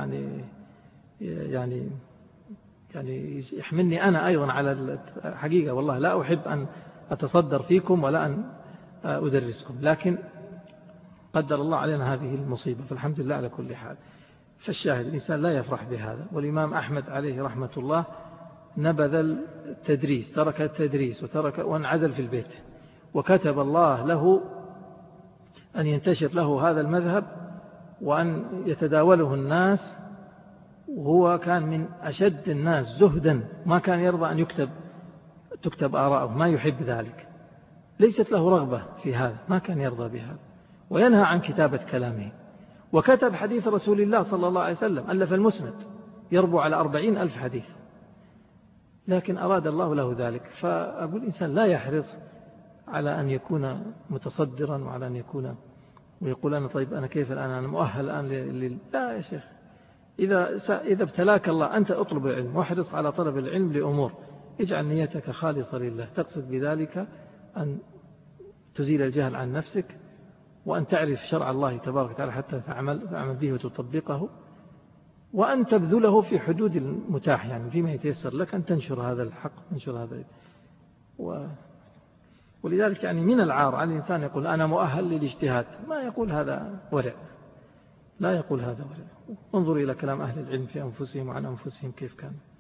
Speaker 2: يحملني أنا أيضا على حقيقة، والله لا أحب أن أتصدر فيكم ولا أن أدرسكم، لكن قدر الله علينا هذه المصيبة، فالحمد لله على كل حال. فالشاهد الإنسان لا يفرح بهذا. والإمام أحمد عليه رحمة الله نبذ التدريس، ترك التدريس وانعزل في البيت، وكتب الله له أن ينتشر له هذا المذهب وأن يتداوله الناس، وهو كان من أشد الناس زهدا، ما كان يرضى أن تكتب آراءه، ما يحب ذلك، ليست له رغبة في هذا، ما كان يرضى بهذا، وينهى عن كتابة كلامه. وكتب حديث رسول الله صلى الله عليه وسلم، ألف المسند يربو على 40,000 حديث، لكن أراد الله له ذلك. فأقول الإنسان لا يحرص على أن يكون متصدرا وعلى أن يكون ويقول أنا طيب أنا كيف الآن أنا مؤهل الآن لا يا شيخ، إذا ابتلاك الله أنت أطلب العلم واحرص على طلب العلم لأمور، اجعل نيتك خالصة لله، تقصد بذلك أن تزيل الجهل عن نفسك، وأن تعرف شرع الله تبارك وتعالى حتى تعمل به وتطبقه، وأن تبذله في حدود المتاح، يعني فيما يتيسر لك أن تنشر هذا الحق، تنشر هذا ولذلك يعني من العار على الإنسان يقول أنا مؤهل للاجتهاد، ما يقول هذا ورع، لا يقول هذا ورع. انظر إلى كلام أهل العلم في أنفسهم وعن أنفسهم كيف كان.